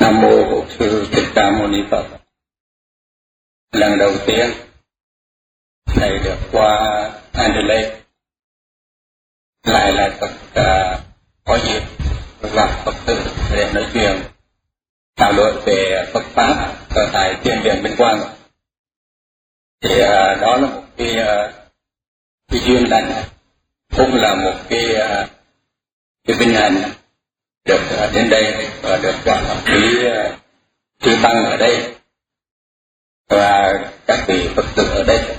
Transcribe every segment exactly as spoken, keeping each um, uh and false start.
Nam mô Bổn Sư Thích Ca Mâu Ni Phật. Lần đầu tiên thầy được qua Adelaide, lại là Phật uh, có dịp gặp Phật tử để nói chuyện thảo luận về Phật pháp ở tại Thiền viện Minh Quang. Thì uh, đó là một cái, uh, cái duyên lành, cũng là một cái uh, cái vinh hạnh được uh, đến đây và được gặp quý uh, chư tăng ở đây và các vị Phật tử ở đây.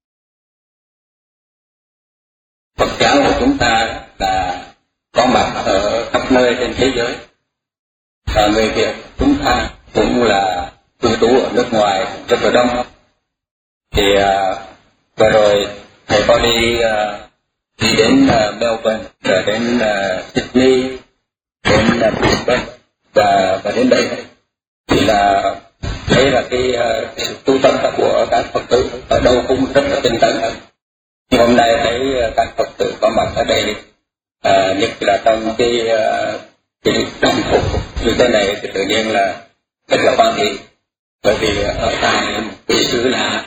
Phật giáo của chúng ta là có mặt ở khắp nơi trên thế giới, và người Việt chúng ta cũng là cư trú ở nước ngoài rất là đông. Thì uh, vừa rồi thầy có đi uh, đi đến uh, Melbourne, rồi đến uh, Sydney, đến uh, Brisbane và và đến đây thì là thấy là cái, uh, cái sự tu tâm của các Phật tử ở đâu cũng rất là tinh tấn. Nhưng hôm nay thấy uh, các Phật tử có mặt ở đây, uh, nhất là trong cái uh, cái đồng phục như thế này thì tự nhiên là rất là hoan hỷ, bởi vì ở tại một cái xứ lạ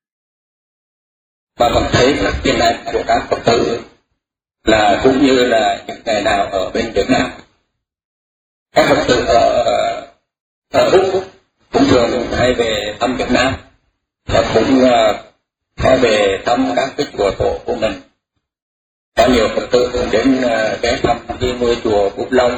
và còn thấy là thiên ảnh của các Phật tử là cũng như là những ngày nào ở bên Việt Nam. Các Phật tử ở ở Úc cũng thường hay về thăm Việt Nam và cũng uh, có về thăm các cái chùa tổ của mình. Có nhiều Phật tử thường đến uh, ghé thăm cái ngôi chùa Bụt Long.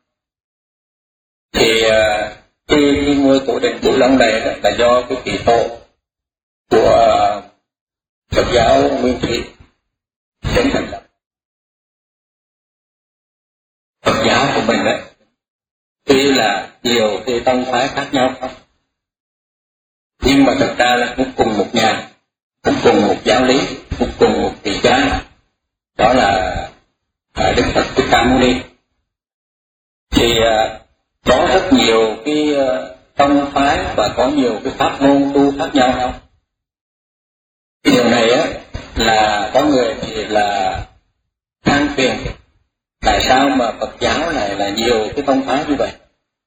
Thì uh, cái, cái ngôi tổ đền Bụt Long này là do cái kỳ tổ của uh, Phật giáo Nguyên Thủy đến thành lập. Phật giáo của mình đấy, tuy là nhiều cái tông phái khác nhau, nhưng mà thực ra là cũng cùng một nhà, cũng cùng một giáo lý, cũng cùng một vị cha, đó là Đức Phật Thích Ca Mâu Ni. Thì có rất nhiều cái tông phái và có nhiều cái pháp môn tu khác nhau. Điều này á là có người thì là than phiền tại sao mà Phật giáo này là nhiều cái tông phái như vậy.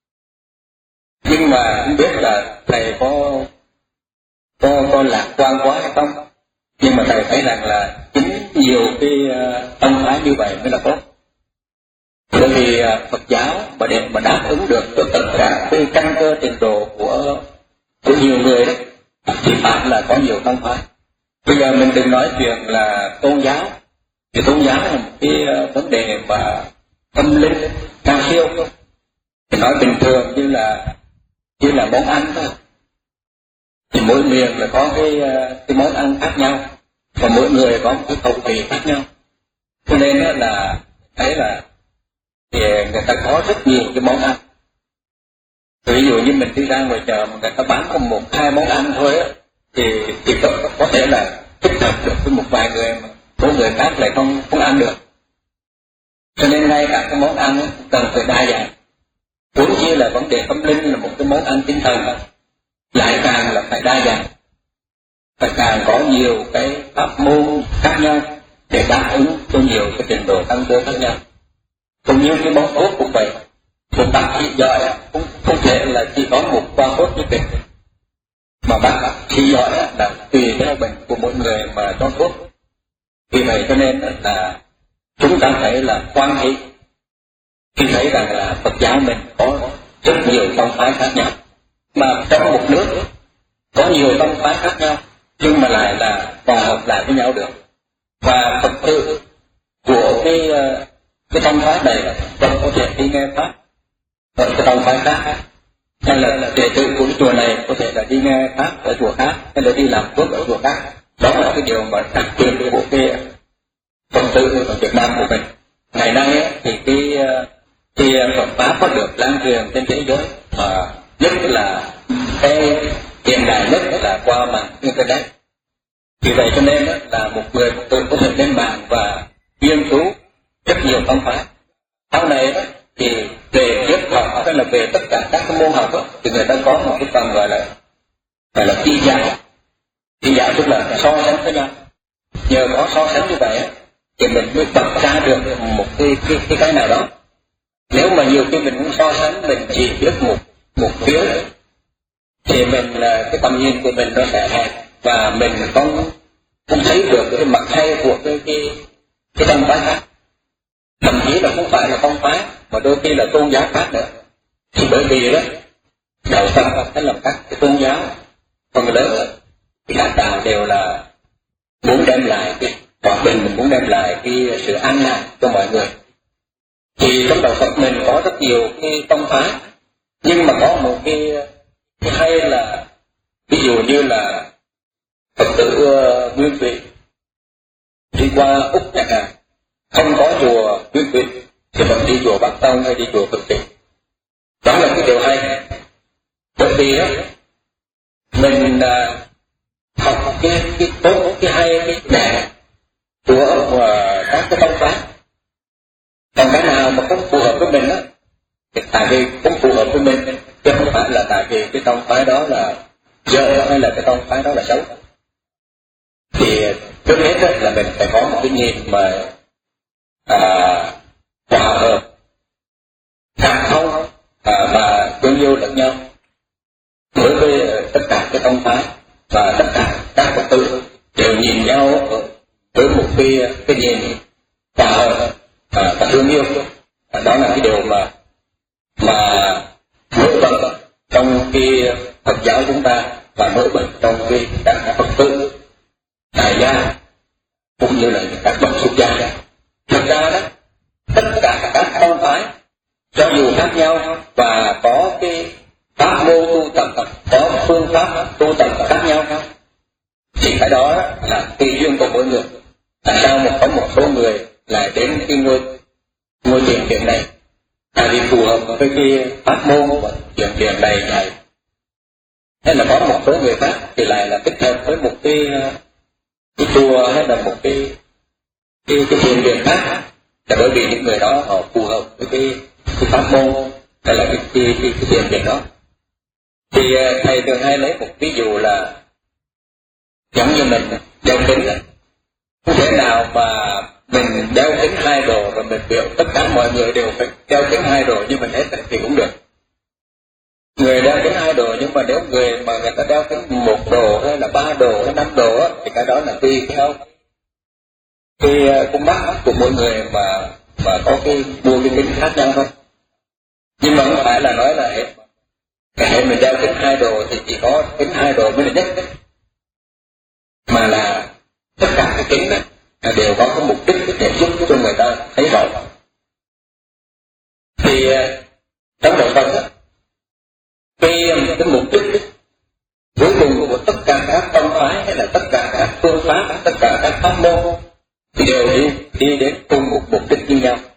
Nhưng mà không biết là thầy có có có lạc quan quá hay không, nhưng mà thầy thấy rằng là chính nhiều cái uh, tông phái như vậy mới là tốt. Bởi vì uh, Phật giáo mà để mà đáp ứng được cho tất cả cái căn cơ trình độ của của nhiều người đấy, thì phải là có nhiều tông phái. Bây giờ mình đừng nói chuyện là tôn giáo, thì tôn giáo là một cái uh, vấn đề mà tâm linh cao siêu. Thì nói bình thường như là như là món ăn thôi. Thì mỗi miền là có cái, cái món ăn khác nhau, và mỗi người có một cái khẩu vị khác nhau. Cho nên là thấy là thì người ta có rất nhiều cái món ăn. Ví dụ như mình đi ra ngoài chợ mà người ta bán có một hai món ăn thôi á, thì thì có, có thể là thích hợp được với một vài người, mà số người khác lại không không ăn được. Cho nên ngay cả cái món ăn cần phải đa dạng. Vốn như là vấn đề tâm linh là một cái món ăn tinh thần, lại càng là phải đa dạng, phải càng có nhiều cái pháp môn khác nhau để đáp ứng cho nhiều cái trình độ tăng cơ khác nhau. Cũng như cái món thuốc cũng vậy, một bác sĩ giỏi cũng không thể là chỉ có một khoa thuốc nhất định, mà bác sĩ giỏi là tùy theo bệnh của mỗi người mà cho thuốc. Vì vậy cho nên là chúng ta phải là quan hệ khi thấy rằng là Phật giáo mình có rất nhiều tông phái khác nhau, mà trong một nước có nhiều tông phái khác nhau, nhưng mà lại là hòa hợp lại với nhau được. Và Phật tử của cái cái tông phái này vẫn có thể đi nghe pháp ở cái tông phái khác, hay là đệ tử của chùa này có thể là đi nghe pháp ở chùa khác, hay là đi làm phước ở chùa khác. Đó là cái điều mà đặc biệt của cái Phật tử ở Việt Nam của mình. Ngày nay thì cái thì Phật pháp có được lan truyền trên thế giới, mà nhất là cái hiện đại nhất là qua mạng internet. Vì vậy cho nên là một người Phật tử có thể lên mạng và nghiên cứu rất nhiều tông phái. Sau này thì về triết học hay là về tất cả các môn học thì người ta có một cái phần gọi là gọi là tri giáo. Tri giáo tức là so sánh với nhau. Nhờ có so sánh như vậy thì mình mới bật ra được một cái cái cái cái nào đó. Nếu mà nhiều khi mình cũng so sánh, mình chỉ biết một một phía thì mình cái tầm nhìn của mình nó sẽ hẹp và mình không không thấy được cái mặt hay của cái cái cái tông phái khác, thậm chí là không phải là tông phái mà đôi khi là tôn giáo khác nữa. Thì bởi vì đó đạo Phật hay là các cái tôn giáo phần lớn thì các đạo đều là muốn đem lại cái hòa bình, muốn đem lại cái sự an lạc cho mọi người. Thì trong đạo Phật mình có rất nhiều cái tông phái, nhưng mà có một cái, cái hay là ví dụ như là Phật tử uh, Nguyên Thủy đi qua Úc chẳng hạn, không có chùa Nguyên Thủy thì vẫn đi chùa Bắc Tông hay đi chùa Phật Tử. Đó là cái điều hay, bởi vì đó mình uh, học cái cái tốt, cái hay, cái đẹp của uh, các cái tông phái. Còn cái nào mà không phù hợp với mình đó, thì tại vì không phù hợp với mình, chứ không phải là tại vì cái tông phái đó là dơ hay là cái tông phái đó là xấu. Thì trước hết là mình phải có một cái nhìn mà à, hòa hợp, cảm thông à, và thương yêu lẫn nhau đối với tất cả cái tông phái, và tất cả các Phật tử đều nhìn nhau với một cái cái nhìn hòa hợp à, và thương yêu. À, đó là cái điều mà mà nổi bật trong cái Phật giáo chúng ta và nổi bật trong cái các Phật tử đại gia cũng như là các bậc xuất gia. Thực ra đó tất cả các tông phái cho dù khác nhau và có cái pháp môn tu tập, có phương pháp tu tập khác nhau, thì cái đó là tùy duyên của mỗi người. Tại sao mà có một số người lại đến cái ngôi ngôi thiền viện này? Tại vì phù hợp với cái pháp môn của thiền viện này này. Hay là có một số người khác thì lại là thích hợp với một cái cái chùa hay là một cái cái cái thiền viện khác, là bởi vì những người đó họ phù hợp với cái cái pháp môn hay là cái cái cái, cái thiền viện đó. Thì thầy thường hay lấy một ví dụ là giống như mình đeo kính, không thể nào mà mình đeo kính hai đồ rồi mình biểu tất cả mọi người đều phải đeo kính hai đồ như mình hết thì cũng được. Người đeo kính hai đồ, nhưng mà nếu người mà người ta đeo kính một đồ hay là ba đồ hay năm đồ á, thì cái đó là tùy theo cái con mắt của mỗi người mà mà có cái mua cái kính khác nhau thôi. Nhưng mà không phải là nói là hệ mình đeo kính hai đồ thì chỉ có kính hai đồ mới là nhất, mà là tất cả cái kính đó đều có cái mục đích để giúp cho người ta thấy rõ. Thì trong đạo Phật đó, cái, cái mục đích cuối cùng của tất cả các tông phái hay là tất cả các phương pháp, tất cả các pháp môn thì đều đi, đi đến cùng một mục đích như nhau.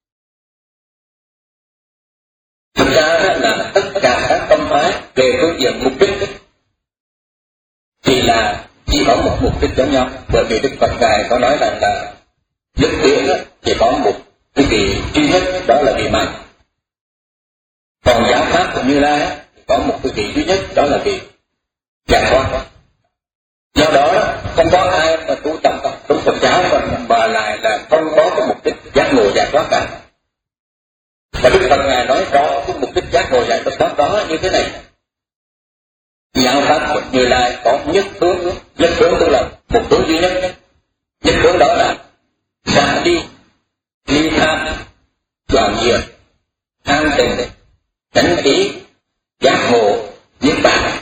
Thực ra là tất cả các tông phái về phương diện mục đích thì là chỉ có một mục đích giống nhau, bởi vì Đức Phật Ngài có nói rằng là đức tiến chỉ có một cái vị duy nhất, đó là vị mạnh. Còn giáo pháp của Như Lai có một cái vị duy nhất, đó là vị giác ngộ. Do đó không có ai mà tu tập trong Phật giáo mà, mà lại là không có cái mục đích giác ngộ giải thoát cả. Và Đức Phật Ngài nói rõ cái mục đích giác ngộ giải thoát đó như thế này: giáo pháp của Như Lai có nhất hướng, nhất hướng tức là một hướng duy nhất. Nhất hướng đó là xả đi ly tham, đoạn diệt, an tịnh, chánh khí, giác ngộ, niết bàn.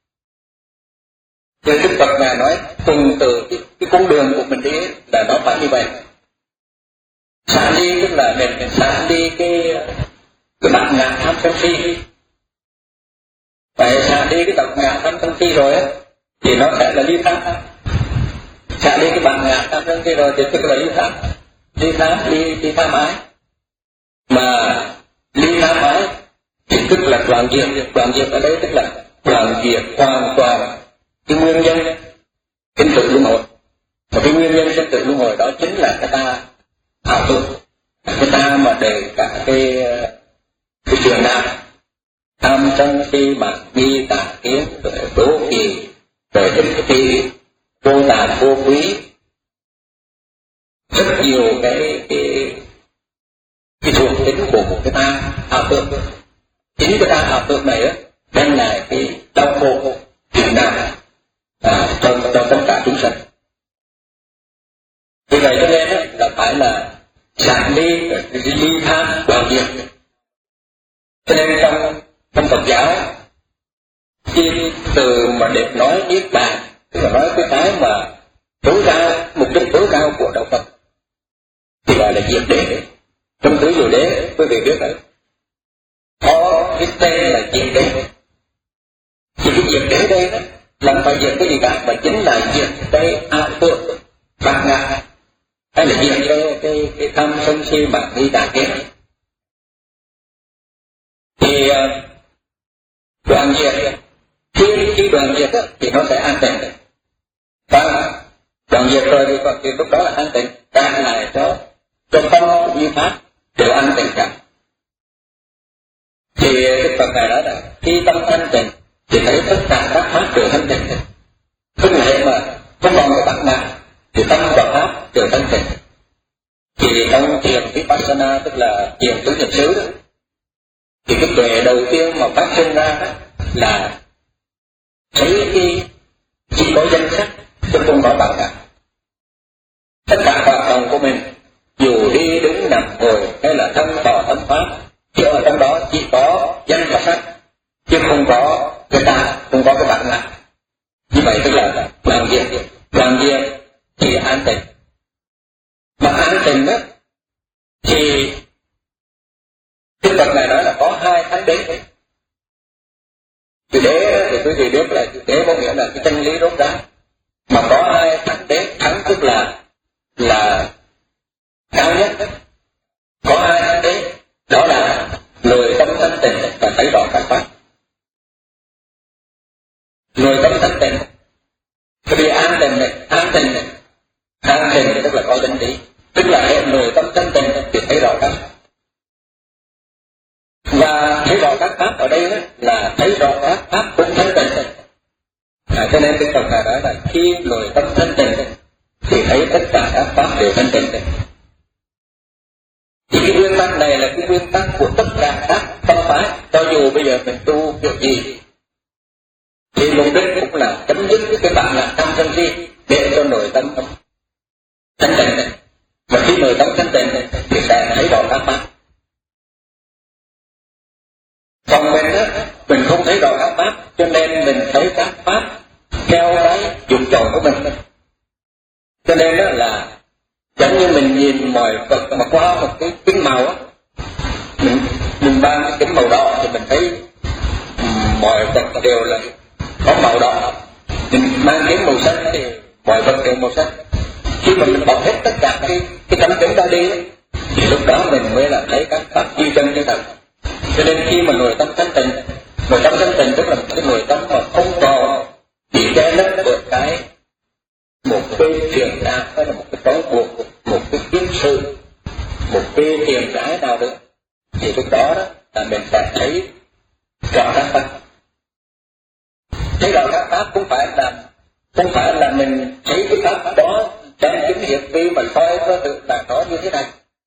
Thì Đức Phật Ngài nói từng từ cái, cái con đường của mình đi là nó phải như vậy. Xả đi tức là mình xả đi cái cái bản ngã tham sân si. Phải xả đi cái bản ngã tham sân si rồi á thì nó sẽ là ly tham. Xả đi cái bản ngã tham sân si rồi thì tức là ly tham, ly tham, ly ly tham ái. Mà ly tham ái thì tức là đoạn diệt, đoạn diệt ở đây tức là đoạn diệt hoàn toàn cái nguyên nhân sinh tử luân hồi. Và cái nguyên nhân sinh tử luân hồi đó chính là cái ta ảo tưởng, cái ta mà để cả cái cái chuyện nào tham sân si mạng nghi tà kiến rồi đố kỵ rồi ích kỷ vô tà vô quý, rất nhiều cái cái cái thuộc tính của một cái ta ảo tưởng. chính cái ta ảo tưởng này á đem lại cái đau khổ phiền não à, cho, cho tất cả chúng sanh. Vì vậy cho nên á, là phải là giảm đi cái ly tham đoàn diệt. Cho nên trong trong Phật giáo khi từ mà để nói niết bàn thì là nói cái cái mà tối cao, mục đích tối cao của đạo Phật thì gọi là diệt đế. Trong tứ diệu đế quý vị biết đấy, có cái tên là diệt đế. Thì cái diệt đế đây đó là phải diệt cái gì cả, mà chính là diệt cái ảo tưởng bát ngã, hay là diệt cái cái cái tham sân si mạng nghi tà kiến. Thì đoàn diệt, khi khi đoàn diệt thì nó sẽ an tịnh, và đoàn diệt rồi thì, thì lúc đó là an tịnh, càng lại cho cho tâm cũng như pháp đều an tịnh cả. Thì Đức Phật Ngài nói là khi tâm thanh tịnh thì thấy tất cả các pháp đều thanh tịnh. Không lẽ mà không còn cái bản ngã thì tâm và pháp đều thanh tịnh. Thì trong thiền Vipassana, tức là thiền tứ niệm xứ đó, thì cái tuệ đầu tiên mà phát sinh ra đó là thấy khi chỉ có danh sắc chứ không có bản ngã. Tất cả hoạt động của mình dù đi đứng nằm ngồi hay là thân thọ tâm pháp, chứ ở trong đó chỉ có danh và sắc chứ không có cái ta, không có cái bản ngã. Như vậy tức là đoàn diệt, đoàn diệt thì an tịnh. Mà an tịnh đó thì Đức Phật này nói là có hai thánh đế. Thì đế thì quý vị biết là đế có nghĩa là cái chân lý rốt ráo, mà có hai thánh đế. Thánh tức là là cao nhất. Có hai thánh đế, đó là người tâm thanh tịnh và thấy rõ các pháp. Người tâm thanh tịnh, vì an tịnh này, an tịnh này, an tịnh tức là có chân lý, tức là người tâm thanh tịnh thì thấy rõ các pháp. Và thấy rõ các pháp ở đây đó, là thấy rõ các pháp cũng thanh tịnh. À, cho nên Đức Phật Ngài nói là khi người tâm thanh tịnh thì thấy tất cả các pháp đều thanh tịnh. Thì cái nguyên tắc này là cái nguyên tắc của tất cả các tâm phái. Cho dù bây giờ mình tu kiểu gì thì mục đích cũng là chấm dứt cái bản ngã tham sân si để cho nội tâm thanh tịnh. Và khi nội tâm thanh tịnh thì sẽ thấy rõ các pháp. Còn mình á, mình không thấy rõ các pháp, cho nên mình thấy các pháp theo cái dụng tròn của mình. Cho nên đó là giống như mình nhìn mọi vật mà qua một cái kính màu á, mình, mình ban cái kính màu đỏ thì mình thấy mọi vật đều là có màu đỏ. Mình mang kính màu xanh thì mọi vật đều màu xanh. Khi mà mình bỏ hết tất cả cái cái tấm kính đó đi thì lúc đó mình mới là thấy các pháp như chân như thật. Cho nên khi mà người tâm thanh tịnh, người tâm thanh tịnh tức là một cái người tâm mà không còn bị che lấp bởi cái một cái phiền não hay là một cái trói buộc, một cái kiếp sự, một cái phiền não nào nữa, thì lúc đó đó là mình sẽ thấy rõ các pháp. Thấy rõ các pháp cũng phải là không phải là mình thấy cái pháp đó đem chứng hiệp vi mà coi có được là nó như thế này.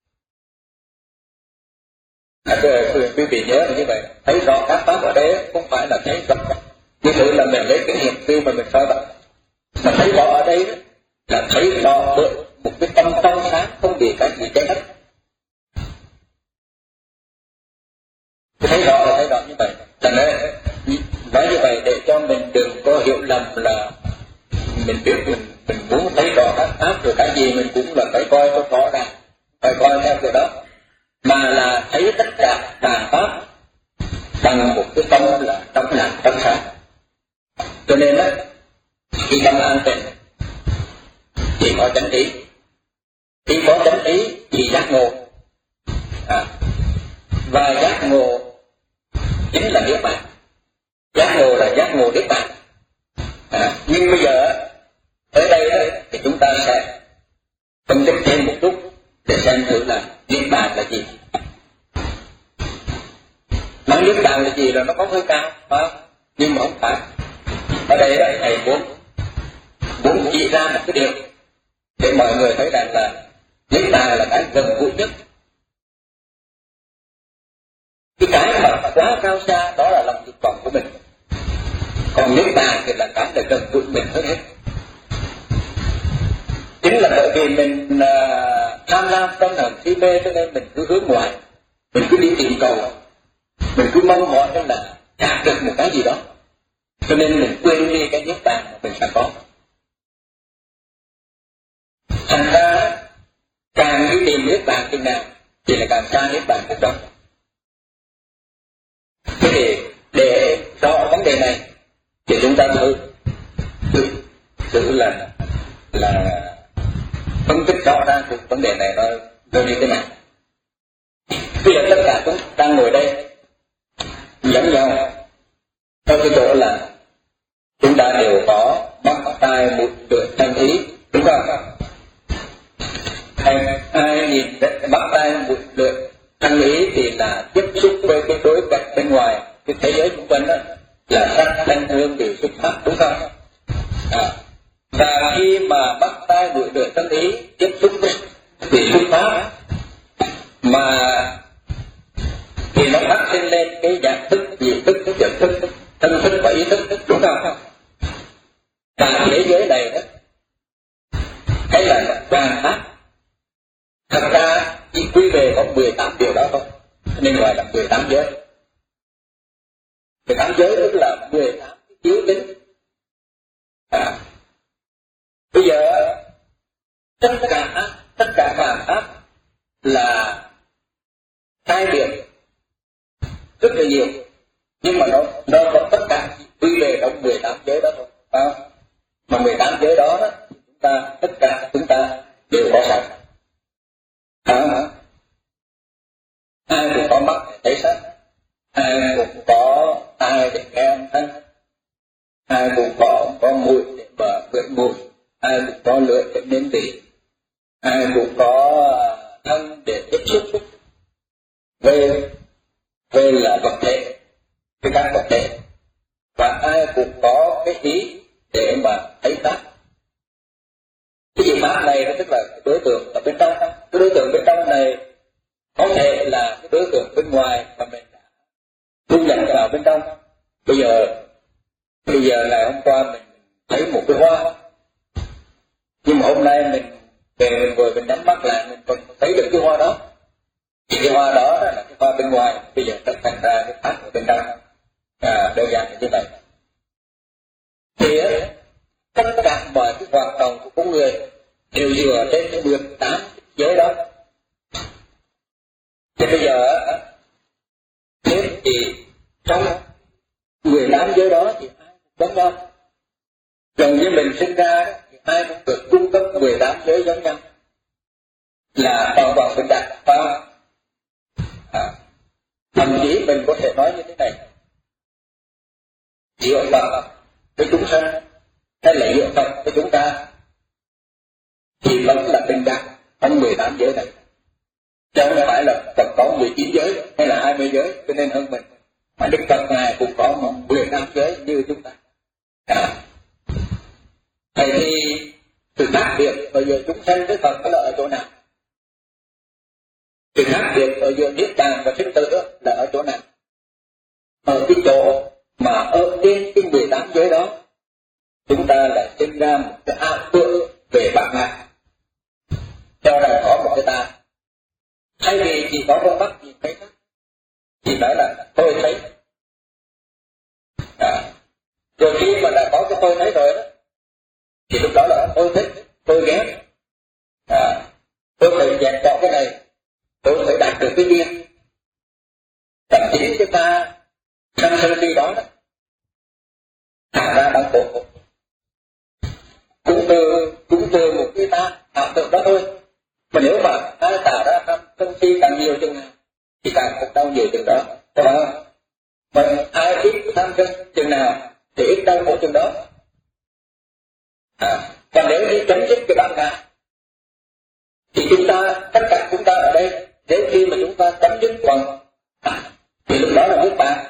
À, quý vị nhớ là như vậy, thấy rõ các pháp ở đây không phải là thấy rõ như thế là mình lấy cái hiệp vi mà mình soi bật, mà thấy rõ ở đây là thấy rõ bởi một cái tâm trong sáng không bị cái gì che lấp. Thấy rõ là thấy rõ như vậy. Cho nên nói như vậy để cho mình đừng có hiểu lầm là mình biết mình mình muốn thấy rõ các pháp rồi cái gì mình cũng là phải coi cho rõ ràng, phải coi theo kiểu đó, mà là thấy tất cả tà pháp bằng một cái tâm là tâm lặng tâm sáng. Cho nên đó, khi tâm an tịnh thì có chánh ý, khi có chánh ý thì giác ngộ, à, và giác ngộ chính là niết bàn. Giác ngộ là giác ngộ niết bàn. À, nhưng bây giờ ở đây đó, thì chúng ta sẽ phân tích thêm một chút để xem thử là niết bàn là gì. Nói niết bàn là gì là nó có hơi cao, phải không? Nhưng mà không phải. Ở đây đó, thầy muốn muốn chỉ ra một cái điều để mọi người thấy rằng là niết bàn là cái gần gũi nhất. Cái cái mà quá cao xa đó là lòng dục vọng của mình. Còn niết bàn thì là cái là gần gũi mình hơn hết. Chính là bởi vì mình uh, tham lam tâm hận si mê cho nên mình cứ hướng ngoại, mình cứ đi tìm cầu, mình cứ mong mỏi cho là đạt được một cái gì đó, cho nên mình quên đi cái niết bàn mà mình đã có. Thành ra càng đi tìm niết bàn chừng nào thì là càng xa niết bàn chừng đó. Thế thì để rõ vấn đề này thì chúng ta thử thử thử là là phân tích rõ ra cái vấn đề này nó nó như thế nào. Bây giờ tất cả chúng đang ngồi đây giống nhau ở cái chỗ là chúng ta đều có mắt tai mũi lưỡi thân ý, đúng không? Ai, ai nhìn mắt tai mũi lưỡi thân ý thì là tiếp xúc với cái đối cảnh bên ngoài, cái thế giới xung quanh đó là sắc thanh hương đều xuất phát, đúng không? À. Và khi mà mắt tai mũi lưỡi thân ý tiếp xúc với thì xuất phát mà thì nó phát sinh lên cái dạng thức, gì thức, cái nhận thức, thân thức và ý thức, đúng không? Và thế giới này đó, cái là toàn pháp. Thật ra chỉ quy về có mười tám điều đó thôi, nên gọi là mười tám giới. mười tám giới tức là mười tám chiếu tính. À. Bây giờ tất cả tất cả phàm pháp là hai biệt rất là nhiều, nhưng mà nó nó có tất cả quy về trong mười tám giới đó thôi. À. Mà mười tám giới đó, đó chúng ta tất cả chúng ta đều có sẵn. À. Ai cũng có mắt để thấy sắc, ai cũng có tai để nghe âm thanh, ai cũng có có mũi để mà ngửi mùi, ai cũng có lưỡi để nếm vị, ai cũng có thân để tiếp xúc với với là vật thể, với các vật thể, và ai cũng có cái ý để mà thấy pháp. Cái gì pháp này nó tức là cái đối tượng ở bên trong. Cái đối tượng bên trong này có thể là cái đối tượng bên ngoài mà mình đã thu nhận vào bên trong. Bây giờ bây giờ ngày hôm qua mình thấy một cái hoa, nhưng mà hôm nay mình về mình vừa mình nhắm mắt lại mình còn thấy được cái hoa đó. Thì cái hoa đó là cái hoa bên ngoài, bây giờ tất thành ra cái pháp ở bên trong. À, đơn giản là như vậy. Thì tất cả mọi cái hoạt động của con người đều dựa trên cái mười tám giới đó. Thì bây giờ nếu thì trong mười tám giới đó thì ai cũng giống nhau. Gần như mình sinh ra thì ai cũng được cung cấp mười tám giới giống nhau, là toàn toàn bình đẳng, phải không? À, thậm chí mình có thể nói như thế này: dựa Phật với chúng sanh hay là dựa Phật với chúng ta thì vẫn là bình đẳng trong mười tám giới này. Chứ không phải là Phật có mười chín giới hay là hai mươi giới cho nên hơn mình, mà Đức Phật Ngài cũng có mười tám giới như chúng ta. À. Vậy thì sự khác biệt ở giữa chúng sanh với Phật là ở chỗ nào? Sự khác biệt ở giữa niết bàn và sinh tử là ở chỗ nào? Ở cái chỗ mà ở trên cái mười tám giới đó chúng ta lại sinh ra một cái ảo tưởng về bản ngã, cho rằng có một cái ta. Thay vì chỉ có con mắt nhìn thấy sắc thì nói là tôi thấy. À. Rồi khi mà đã có cái tôi thấy rồi đó thì lúc đó là tôi thích, tôi ghét. À. Tôi phải dẹp bỏ cái này, tôi phải đạt được cái kia. Thậm chí cái ta sân sân si đó đó thả ra đang khổ, cũng từ cũng từ một cái ta ảo tưởng đó thôi. Mà nếu mà ai tạo ra tham sân si càng nhiều chừng nào thì càng khổ đau nhiều chừng đó, phải không? Mà ai ít tham sân chừng nào thì ít đau khổ chừng đó. À, còn nếu như chấm dứt cái bản ngã thì chúng ta, tất cả chúng ta ở đây, nếu khi mà chúng ta chấm dứt bằng à, thì lúc đó là niết bàn.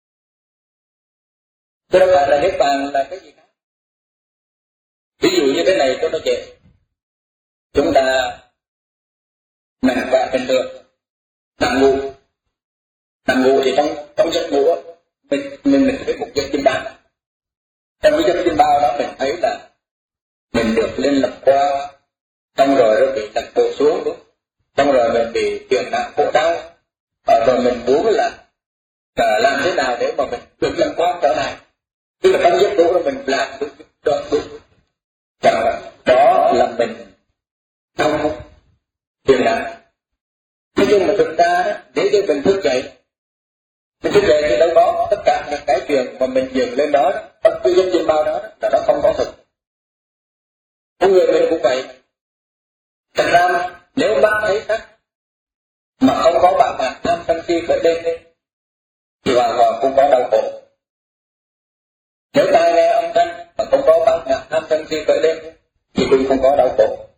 Chứ đâu phải là niết bàn là cái gì khác. Ví dụ như thế này cho nó dễ. Chúng ta nằm quạ trên đường, nằm ngủ, nằm ngủ thì trong trong giấc ngủ mình mình mình thấy một giấc chim bao. Trong cái giấc chim bao đó mình thấy là mình được lên lập qua, xong rồi nó bị đặt bộ xuống, xong rồi mình bị chuyển nặng khổ đau, rồi mình muốn là à, làm thế nào để mà mình được làm quan trở lại. Tức là trong giấc ngủ là mình làm được được được. Và đó là mình không chuyển nặng. Thế nhưng mà thực ra để cho mình thức dậy, mình thức dậy thì đâu có tất cả những cái chuyện mà mình dừng lên đó, bất cứ giấc chim bao đó là nó không có thực. Con người mình cũng vậy. Thật ra nếu mắt thấy sắc mà không có bạn bạn tham sân si khởi lên thì hoàn toàn cũng có đau khổ. Nếu tai nghe âm thanh mà không có bạn bạn tham sân si khởi lên thì cũng không có đau khổ.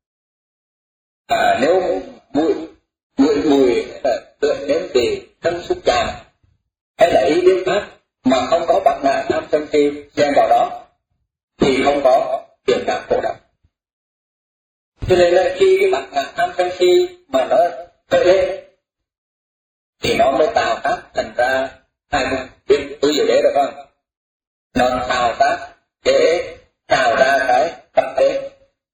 À, nếu mùi mùi mùi là tựa đến từ thân xúc chạm hay là ý biết pháp mà không có bạn bạn tham sân si xen vào đó thì không có tiền đạo khổ đau. Cho nên là khi cái mặt ngạc tham sân si mà nó khởi lên thì nó mới tạo tác thành ra hai vùng biết tứ diệu đế được không? Nó tạo tác để tạo ra cái tập đế.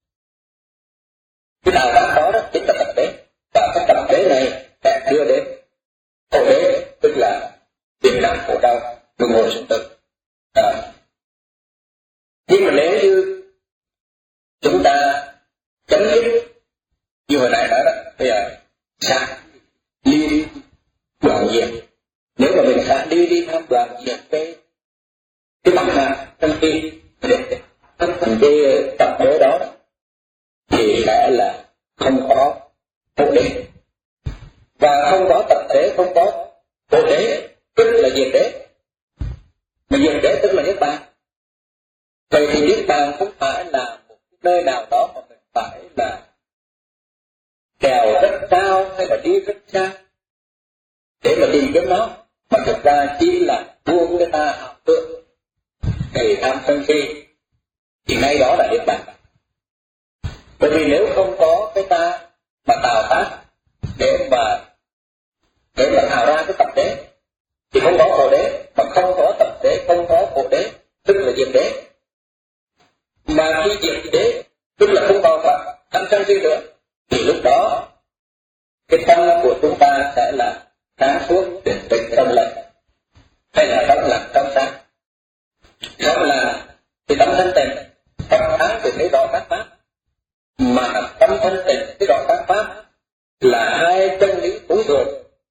Cái tạo tác đó, đó chính là tập đế. Và cái tập đế này sẽ đưa đến khổ đế, tức là tiền nặng khổ đau, luân hồi sinh tử. À. Nhưng mà nếu như chúng ta chấm dứt như hồi nãy nói đó, bây giờ xả ly đoạn diệt. Nếu mà mình xả ly đi tham đoạn diệt cái cái bằng nào trong khi để thành cái tập đế đó thì sẽ là không có khổ đế. Và không có tập đế, không có khổ đế tức là diệt đế. Mà diệt đế tức là niết bàn. Vậy thì niết bàn không phải là một nơi nào đó mà mình phải là trèo rất cao hay là đi rất xa để mà tìm kiếm nó, mà thực ra chỉ là buông cái ta ảo tưởng đầy tham sân si thì ngay đó là niết bàn. Bởi vì nếu không có cái ta mà tạo tác để mà để mà tạo ra cái tập đế thì không có khổ đế, mà không có tập đế, không có khổ đế tức là diệt đế. Mà khi diệt đế tức là không còn tham sân si nữa thì lúc đó cái tâm của chúng ta sẽ là sáng suốt, định tĩnh, trong lành, hay là trong lành, trong sáng. Trong lành thì tâm thanh tịnh, trong sáng thì thấy rõ các pháp. Mà tâm thanh tịnh, thấy rõ các pháp là hai chân lý tối thượng.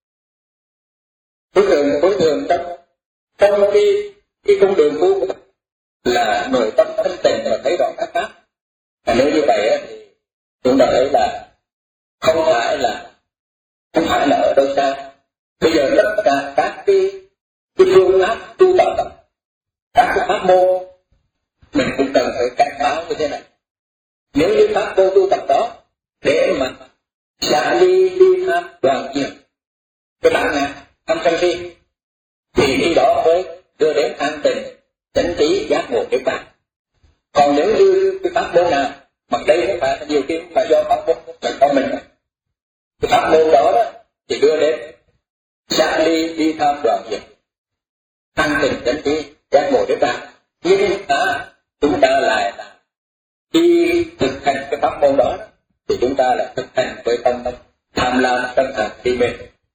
Tối thượng, tối thượng trong trong cái cái con đường tu là nội tâm thanh tịnh và thấy rõ các pháp. Và nếu như vậy thì chúng ta thấy là không phải là không phải là ở đâu xa. Bây giờ tất cả các cái, cái phương pháp tu tập, các cái pháp môn mình cũng cần phải cảnh báo như thế này. Nếu như pháp môn tu tập đó để mà xả ly ly tham đoàn diệt cái bản ngã tham sân si thì khi đó mới đưa đến an tịnh, chánh trí, giác ngộ niết bàn. Còn nếu như cái pháp môn nào mà đây không phải là điều kiện mà do pháp môn là con mình, cái pháp môn đó, đó thì đưa đến xả ly ly tham đoàn diệt, an tịnh, chánh trí, giác ngộ niết bàn. Nhưng à, chúng ta lại là khi thực hành cái pháp môn đó thì chúng ta là thực hành với tâm tham lam, sân hận, si mê.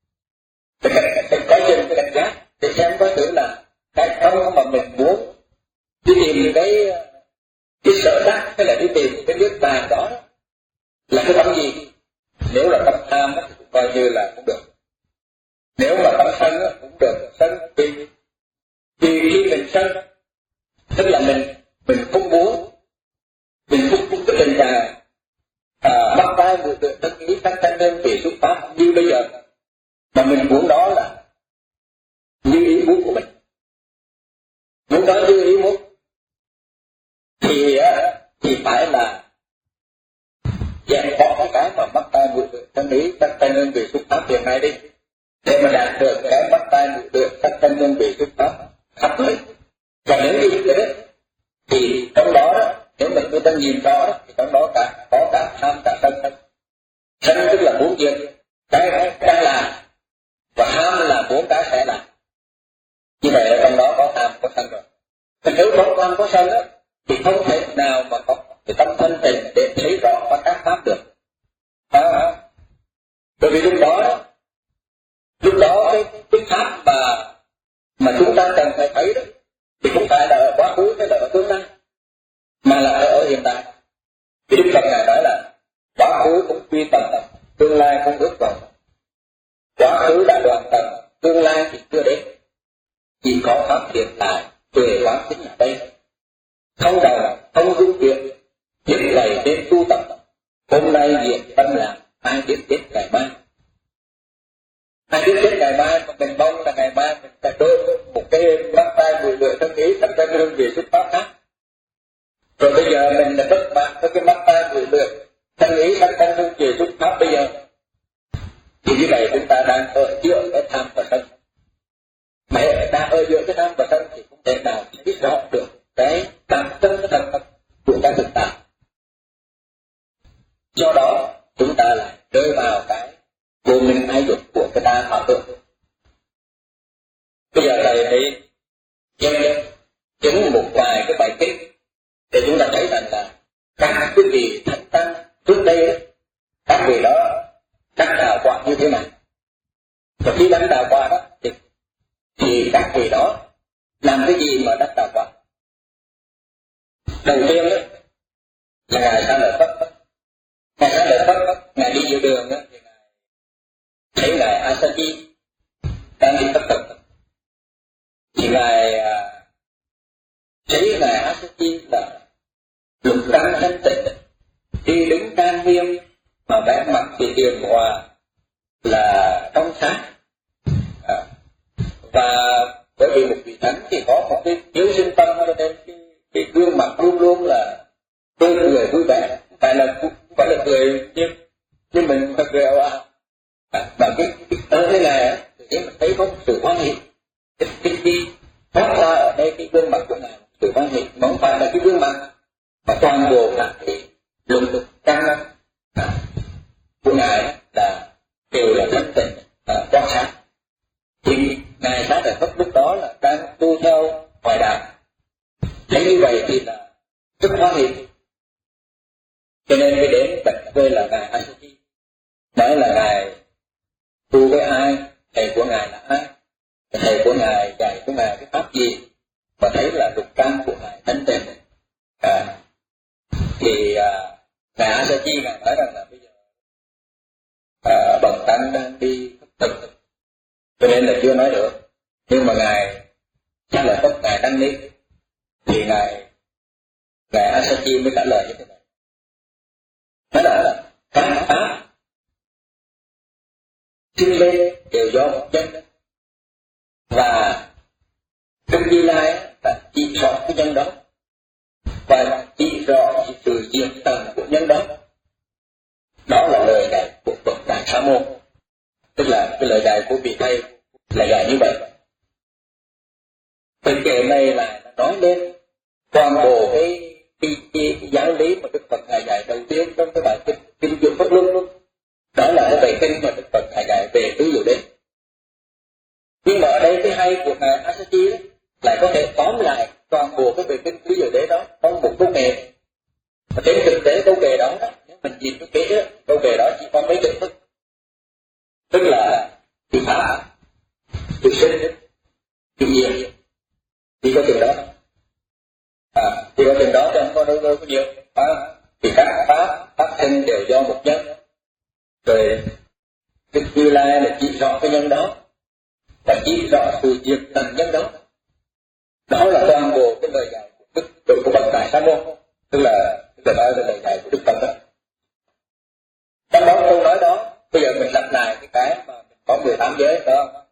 Phải có trên cái đánh giá để xem có thử là cái tâm mà mình muốn đi tìm cái cái sở đắc hay là đi tìm cái niết bàn đó là cái tâm gì. Nếu là tâm tham thì cũng coi như là cũng được. Nếu mà tâm sân cũng được, sân vì vì khi mình sân tức là mình mình không muốn, mình không muốn cái tình trạng à, bắt tay một tự tất ý các thanh đơn vị xuất pháp như bây giờ, mà mình muốn đó là như ý muốn của mình, muốn đó như ý muốn thì thì phải là dẹp bỏ cái mà bắt tay một tự thân ý các thanh đơn vị xuất pháp hiện nay đi, để mà đạt được cái bắt tay một tự các thanh đơn vị xuất pháp sắp tới. Và nếu như thế thì trong đó, nếu mình người ta nhìn rõ thì trong đó cả có cả tham cả sân. Sân tức là muốn diệt cái đang làm, và ham là bốn cái sẽ là như vậy là trong đó có tham có sân rồi. Mình nếu không tham có sân đó, thì không thể nào mà có cái tâm thân tình để thấy rõ và các pháp được. À, bởi vì lúc đó lúc đó cái, cái pháp mà mà chúng ta cần phải thấy đó thì không phải là ở quá khứ hay là ở tương lai, mà là ở, ở hiện tại. Thì Đức Phật Ngài nói là quá khứ cũng quy tầm, tương lai không ước vọng. Quá khứ đã đoạn tận, tương lai thì chưa đến. Chỉ có pháp hiện tại, tuệ quán chính là đây. Không đầu, không dung chuyển, những ngày đến tu tập. Hôm nay diện tâm làm, ai biết chết ngày mai. Ai biết chết ngày mai, mà mình mong là ngày mai mình sẽ đôi một cái mắt tay mùi lưỡi thân ý, thành ra hương vị xuất pháp khác. Rồi bây giờ mình là bất mãn với cái mắt tay mùi lưỡi thân ý, thành ra hương vị xuất pháp bây giờ. Thì như vậy chúng ta đang ở giữa cái tham và sân. Mà đang ở giữa cái tham và sân thì không thể nào biết rõ được cái tâm chân cái thân của cái thực tại. Do đó chúng ta lại rơi vào cái vô minh ái dục của cái ta họ tưởng. Bây giờ thầy thì dân chứng một vài cái bài kinh để chúng ta thấy rằng là các cái vị thánh tăng trước đây đó, các vị đó đắc đạo quả như thế này. Và khi đắc đạo quả đó thì, thì các vị đó làm cái gì mà đắc đạo quả? Đầu tiên đó là ngài Sa Lợi Phất. Ngài Sa Lợi Phất ngài đi giữa đường đó thì ngài thấy ngài A Sa Di đang đi khất thực. Thì ngài thấy ngài A Sa Di là lục đăng thanh tịnh, đi đứng trang nghiêm mà vẻ mặt thì hiền hòa là trong sáng. À, và bởi vì một vị thánh thì có một cái yếu sinh tâm cho nên cái, cái gương mặt luôn luôn là tươi cười vui vẻ, không phải là không phải là cười như như mình phải cười ảo ảo. À, và cái ở thế này thì mình thấy có sự hoan hỷ, cái cái gì phát ra ở đây cái gương mặt của ngài sự hoan hỷ, mà không phải là cái gương mặt mà toàn bộ là cái lục lục trang năng của ngài là đều là thanh tịnh và quan sát. Thì ngài Sa Lợi Phất lúc đó là đang tu theo ngoại đạo, thấy như vậy thì là rất hoan hỷ, cho nên mới đến bạch với là ngài A Sa Di, nói là ngài tu với ai, thầy của ngài là ai, thầy của ngài dạy của ngài cái pháp gì, và thấy là lục căn của ngài thanh tịnh. À, thì à, ngài A Sa Di ngài nói rằng là bây giờ à, bậc tăng đang đi thực, cho nên là chưa nói được. Nhưng mà ngài Sa Lợi Phất ngài đăng đi thì ngài ngài A Sa Di mới trả lời như thế này. Nói là các pháp sinh lên đều do một nhân, và Đức Như Lai đã chỉ rõ cái nhân đó và chỉ rõ sự diệt tận của nhân đó. Đó là lời dạy của bậc Đại Sa Môn, tức là cái lời dạy của vị thầy là dạy như vậy. Phần kệ này là nói lên toàn bộ cái, cái, cái, cái giáo lý mà Đức Phật ngài dạy đầu tiên trong cái bài kinh kinh Dược Pháp Luân luôn. Đó là cái bài kinh mà Đức Phật ngài dạy về tứ diệu đế. Nhưng mà ở đây cái hay của ngài A Sa Di lại có thể tóm lại toàn bộ cái bài kinh tứ diệu đế đó trong một câu kệ. Và trên thực tế câu kệ đó, nếu mình nhìn cái kệ đó, câu kệ đó chỉ có mấy chữ thức, tức là chữ pháp, chữ sinh, chữ diệt, chỉ có chừng đó. À, chỉ có chừng đó chứ không có đâu đâu có nhiều. À, thì các pháp phát sinh đều do một nhân. Rồi Đức Như Lai là chỉ rõ cái nhân đó và chỉ rõ sự diệt tận nhân đó. Đó là toàn bộ cái lời dạy của Đức của bậc Đại Sa Môn, tức là tức là đó là lời dạy của Đức Phật đó. Trong đó câu nói đó, bây giờ mình lặp lại cái cái mà mình có mười tám giới đó.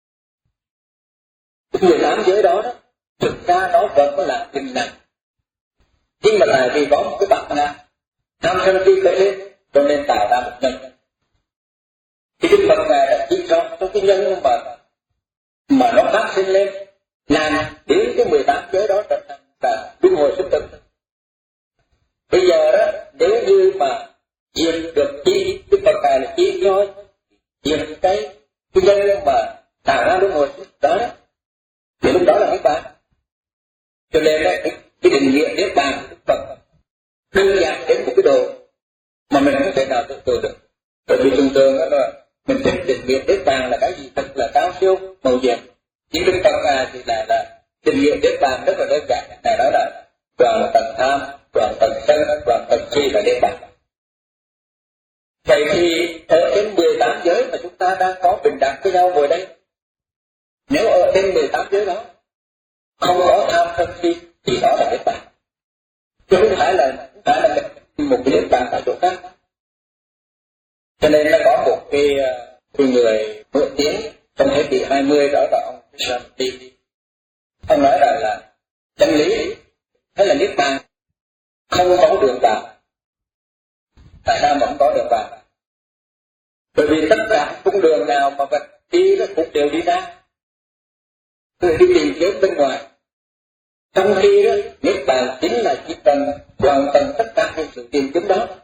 Cái mười tám giới đó đó, thực ra nó vẫn có là bình đẳng. Nhưng mà tại vì có một cái bậc nào tham sân si khởi lên, cho nên tạo ra một nhân. Thì Đức Phật ngài đã chỉ rõ trong cái nhân mà mà nó phát sinh lên, làm đến cái mười tám giới đó trở thành là luân hồi xuất tử. Bây giờ đó, nếu như mà diệt được chi, Đức Phật ngài là chi cho diệt cái cái nhân mà tạo ra Cho nên cái, cái định nghĩa niết bàn của Phật đơn giản đến một cái độ mà mình không thể nào tưởng tượng được. Bởi vì thường thường đó là mình thích định nghĩa niết bàn là cái gì thật là cao siêu màu nhiệm, nhưng Đức Phật à thì là là định nghĩa niết bàn rất là đơn giản. Này đó là đoạn tận tham, đoạn tận sân, đoạn tận si là niết bàn. Vậy thì ở trên mười tám giới mà chúng ta đang có bình đẳng với nhau ngồi đây, nếu ở trên mười tám giới đó không có tham sân si thì đó là niết bàn, chứ không phải là không phải là một cái niết bàn tại chỗ khác. Cho nên nó có một cái, cái người nổi tiếng trong thế kỷ hai mươi, đó là ông Krishnamurti. Ông nói rằng là chân lý hay là niết bàn không có đường vào. Tại sao mà không có đường vào? Bởi vì tất cả cung đường nào mà vật đi nó cũng đều đi ra, rồi đi tìm kiếm bên ngoài. Trong khi đó niết bàn chính là chỉ cần hoàn thành tất cả những sự tìm kiếm đó,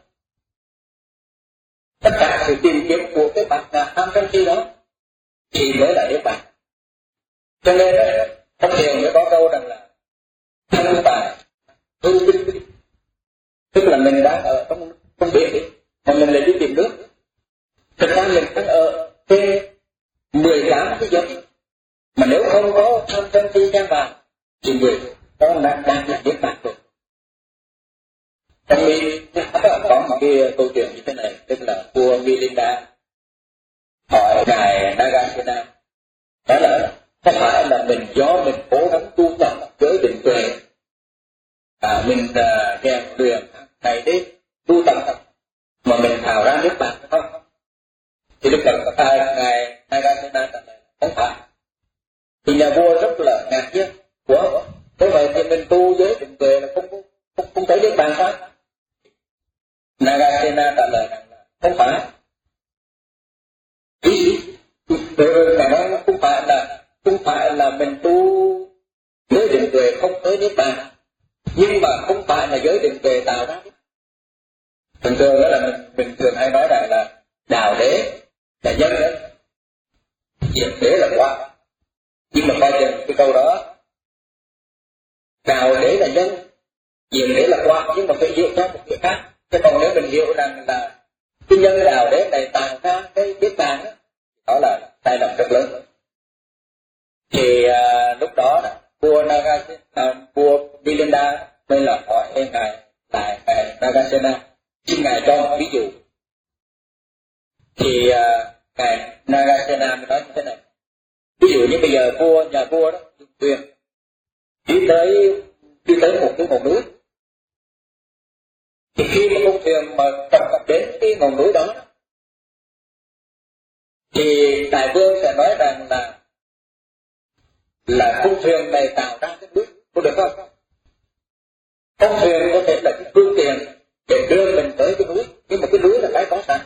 tất cả sự tìm kiếm của cái bát ngã tham sân si đó thì mới là niết bàn. Cho nên trong thiền mới có câu rằng là thân tài hư tinh, tức là mình đang ở trong trong biển đi mà mình lại đi tìm nước. Thực ra mình đang ở trên mười tám cái giới, mà nếu không có tham sân si gian vào thì mười đó đang đang là niết bàn rồi. Trong khi có một cái câu chuyện như thế này, tức là vua Milinda hỏi ngài Nagasena, đó là có phải là mình do mình cố gắng tu tập giới định tuệ, à, mình uh, rèn luyện ngày đêm tu tập mà mình tạo ra niết bàn không? Thì Đức Phật có ngài Nagasena trả lời không phải. Thì nhà vua rất là ngạc nhiên, ủa thế vậy thì mình tu giới định tuệ là không không không thấy niết bàn sao? Nagasena trả lời rằng là không phải. Ý rồi ngài nói không phải là không phải là mình tu giới định tuệ không tới niết bàn, nhưng mà không phải là giới định tuệ tạo ra. Thường thường đó là mình mình thường hay nói rằng là đạo đế là nhân đấy, diệt đế là quả. Nhưng mà coi chừng cái câu đó, đạo đế là nhân, diệt đế là quả, nhưng mà phải hiểu theo một việc khác. Chứ còn nếu mình hiểu rằng là cái nhân đạo đế này tạo ra cái niết bàn đó, đó là sai lầm rất lớn. Thì à, lúc đó vua Nagasena, à, vua Milinda mới là hỏi ngài tại ngài Nagasena, xin ngài cho một ví dụ. Thì à, ngài Nagasena mới nói như thế này, ví dụ như bây giờ vua nhà vua đó dùng thuyền đi tới đi tới một cái ngọn núi, thì khi mà con thuyền mà cập cập đến cái ngọn núi đó, thì đại vương sẽ nói rằng là là con thuyền này tạo ra cái núi, có được không? Con thuyền có thể là cái phương tiện để đưa mình tới cái núi, nhưng mà cái núi là cái có sẵn.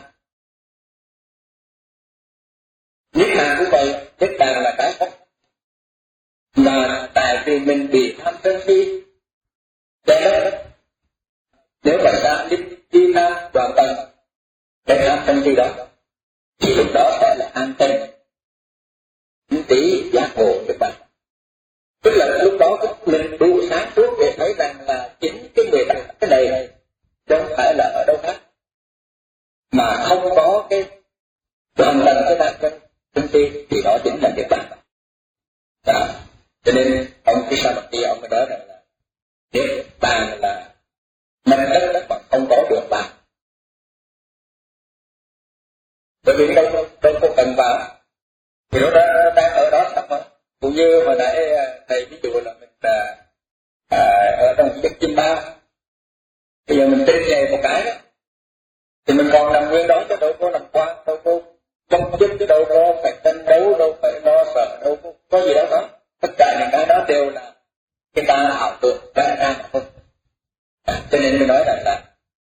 Niết bàn cũng vậy, niết bàn là cái có, mà tại vì mình bị tham sân si, cho nên nếu mà ta đi đi tham hoàn toàn cái tham sân si đó, thì lúc đó sẽ là an tịnh, tí giác ngộ được bạn. Tức là lúc đó mình đủ sáng suốt để thấy rằng là chính cái người đặt cái này không phải là ở đâu khác, mà không có cái hoàn toàn cái tham sân sân si thì đó chính là niết bàn. Đó, cho nên ông Krishnamurti ông mới nói rằng là niết bàn là mình đất đất mà không có đường vào. Bởi vì đâu đâu có cần vào, thì nó đang ở đó sẵn mà. Cũng như mà nãy thầy ví dụ là mình à, à, ở trong cái chim ba, bây giờ mình tinh nhẹ một cái đó, thì mình còn nằm nguyên đó chứ đâu có nằm qua, đâu có không giúp chứ đâu có phải tranh đấu, đâu phải lo sợ, đâu có, có gì đó đó. Tất cả những cái đó đều là cái ta ảo tưởng vẽ ra mà thôi. À, cho nên mình nói rằng là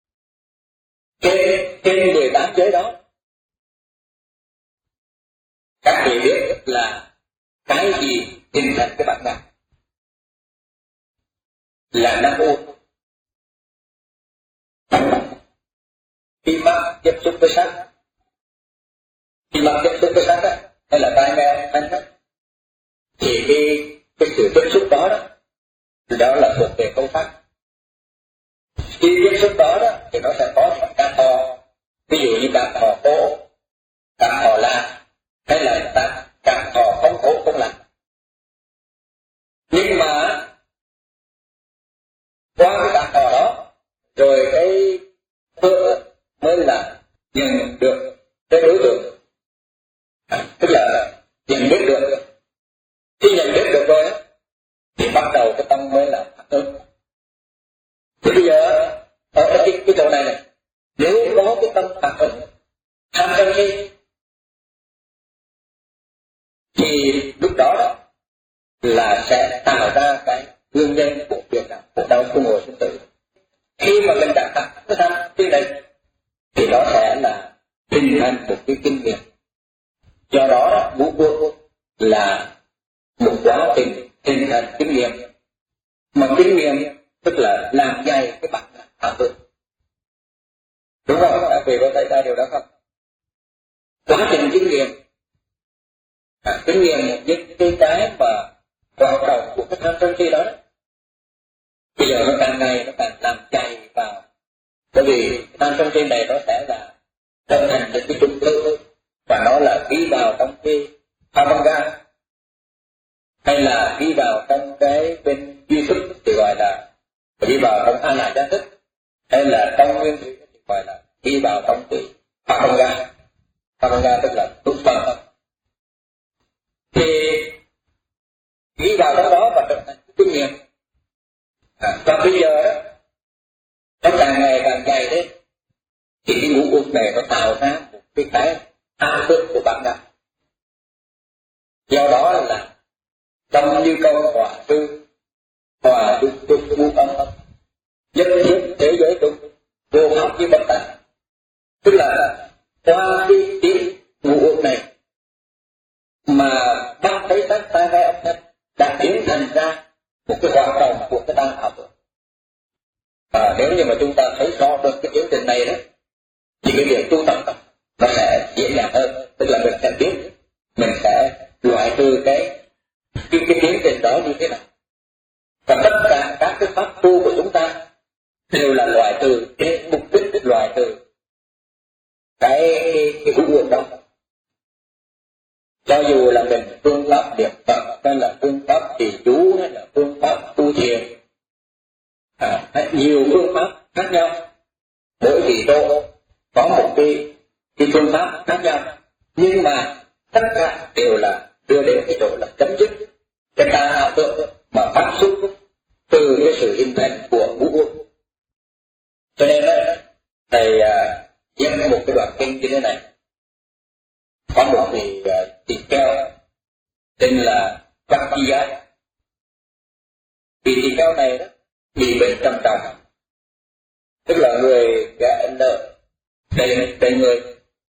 trên trên mười tám giới đó, các vị biết là cái gì hình thành cái bản ngã là năm ô. Khi mắt tiếp xúc với sắc, khi mắt tiếp xúc với sắc đó, hay là tai nghe thanh đó, thì cái cái sự tiếp xúc đó đó đó là thuộc về câu pháp. Khi tiếp xúc đó, đó thì nó sẽ có những cá thò, ví dụ như cá thò khô, cá thò la, hay là cá thò không khô không lành. Nhưng mà qua cái cá thò đó, rồi cái thơ mới là nhận được cái đối tượng, à, tức là nhận biết được. Khi nhận biết được rồi thì bắt đầu cái tâm mới là phản ứng. Thì bây giờ ở cái, cái chỗ này này, nếu có cái tâm phản ứng tham sân si thì lúc đó, đó là sẽ tạo ra cái nguyên nhân của việc là khổ đau luân hồi sinh tử. Khi mà mình đã đặt cái tham sân này thì nó sẽ là hình thành một cái kinh nghiệm. Do đó ngũ uất là một quá trình hình thành kinh nghiệm, mà kinh nghiệm tức là làm dày cái bản thảo tự. Đúng không? Các vị có thấy ra điều đó không? Quá trình kinh nghiệm, à, kinh nghiệm những cái cái mà hoạt động của cái tham sân si đó, bây giờ nó càng ngày nó càng làm dày vào, bởi vì tham sân si này nó sẽ là trở thành những cái trung tư, và nó là ghi vào trong cái Amanga, hay là ghi vào trong cái bên duy thức thì gọi là ghi vào trong a la gia thức, hay là trong nguyên thủy thì gọi là ghi vào trong cái Amanga. Amanga tức là túc phần. Thì ghi vào trong đó và trở thành kinh nghiệm. À, và bây giờ đó, nó càng ngày càng dày đấy, thì cái ngũ uất này nó tạo ra một cái cái ảo tưởng của bạn đạo. Do đó là tâm như câu hòa sư, hòa dục dục vô âm âm, nhất thiết thế giới chung, vô học như bất tận. Tức là qua cái tiếng ngũ uất này mà bắt thấy sắc tai nghe âm thanh đã biến thành ra một cái hoạt động của cái tăng ảo tưởng. À, nếu như mà chúng ta thấy rõ được cái tiến trình này đó, thì cái việc tu tập nó sẽ dễ dàng hơn. Tức là mình sẽ biết, mình sẽ loại trừ cái cái, cái tiến trình đó như thế nào. Và tất cả các cái pháp tu của chúng ta đều là loại trừ cái mục đích loại trừ cái cái hữu uất đó. Cho dù là mình phương pháp niệm Phật, hay là phương pháp trì chú, hay là phương pháp tu thiền, à, nhiều phương pháp khác nhau, mỗi vị độ có một cái cái phương pháp khác nhau, nhưng mà tất cả đều là đưa đến cái chỗ là chấm dứt cái tà ảo tưởng mà phát xuất từ cái sự hình thành của ngũ uất. Cho nên đó, thầy à, dẫn một cái đoạn kinh như thế này. Có một vị tỳ kheo tên là Văn Chi Giá. Vị tỳ kheo này đó bị bệnh trầm trọng, tức là người gã nợ đầy đầy người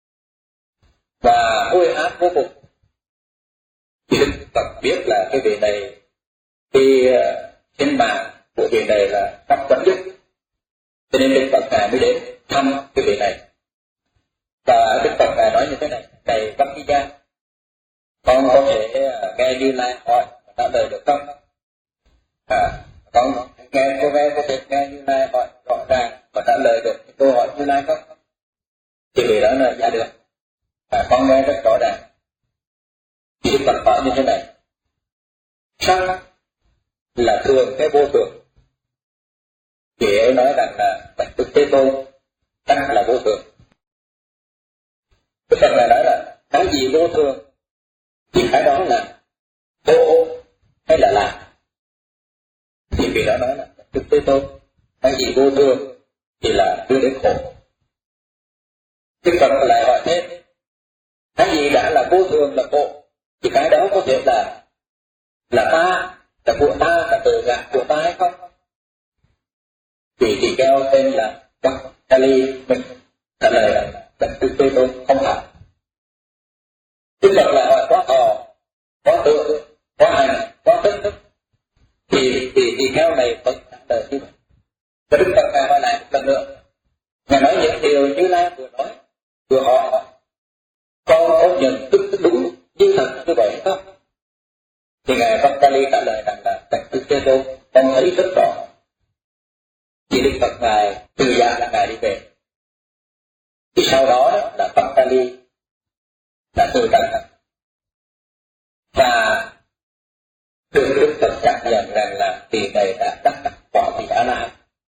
và hôi ác vô cùng. Thì Đức Phật biết là cái vị này, cái trên mạng của vị này là sắp chấm dứt, cho nên Đức Phật ngài mới đến thăm cái vị này. Và Đức Phật ngài nói như thế này: này Văn Chi Gia, con có thể nghe Như Lai hỏi và trả lời được không? À, con nghe cô nghe có thể nghe Như Lai hỏi rõ ràng và trả lời được câu hỏi Như Lai không? Thì vị đó là dạ được. À, con nghe rất rõ ràng. Thì Đức Phật hỏi như thế này: sắc là thường cái vô thường. Thì ấy nói rằng là Bạch Đức Thế Tôn, sắc là vô thường. Đức Phật này nói là cái gì vô thường thì cái đó là vô hay là làm. Thì vì đó nói là Đức Thế Tôn, cái gì vô thường thì là đưa đến khổ. Đức Phật lại hỏi thêm: cái gì đã là vô thường là khổ thì cái đó có thể là là ta, là của ta, là tự ngã của ta hay không? Thì tỳ kheo tên là Bắc Kali mình trả lời là Đức Thế Tôn không phải. Đức Phật lại hỏi quá thọ, quá tượng, quá hành, quá thức, thì thì thì theo này vẫn trả lời như vậy. Và Đức Phật ngài hỏi lại một lần nữa, ngài nói những điều Như Lai vừa nói, vừa hỏi, con có nhận thức đúng như thật như vậy không? Thì ngài Bắc Kali trả lời rằng là Bạch Đức Thế Tôn, con thấy rất rõ. Thì Đức Phật Ngài từ giả là Ngài đi về. Thì sau đó là Pantali là từ trần, và được Đức Phật cảm nhận rằng là vị này đã đắc quả vị A La Hán.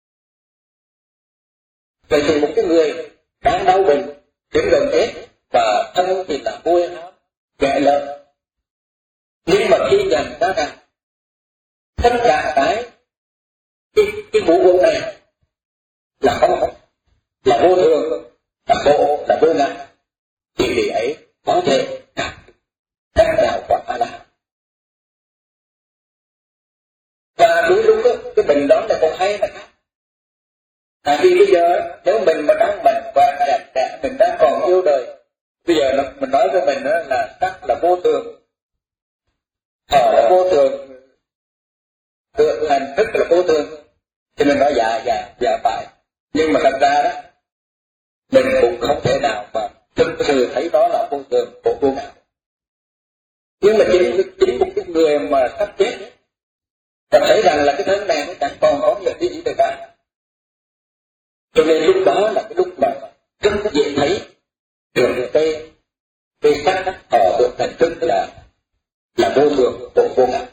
Vậy thì một cái người đang đau bệnh đến gần chết và thân thì là vui hám ghẻ lợn, nhưng mà khi nhận ra rằng tất cả cái cái cái ngũ uẩn này là không không, là vô thường, là khổ, là vô ngã, thì vị ấy có thể đạt đắc đạo quả A La Hán. Và đôi lúc đó, cái bệnh đó là còn hay là khác. Tại vì bây giờ nếu mình mà đang bệnh và đẹp đẽ, mình đang còn yêu đời, bây giờ mình nói với mình đó là sắc là vô thường, thọ là vô thường, tượng hành thức là vô thường, thì mình nói dạ dạ dạ phải. Nhưng mà thật ra đó mình cũng không thể nào mà thực sự thấy đó là vô thường, vô vô ngã. Nhưng mà chính chính một cái người mà sắp chết ta thấy rằng là cái thân này nó chẳng còn có nhiều cái gì được cả. Cho nên lúc đó là cái lúc mà rất dễ thấy được cái cái sắc thọ được thành thức là là vô thường, vô vô ngã.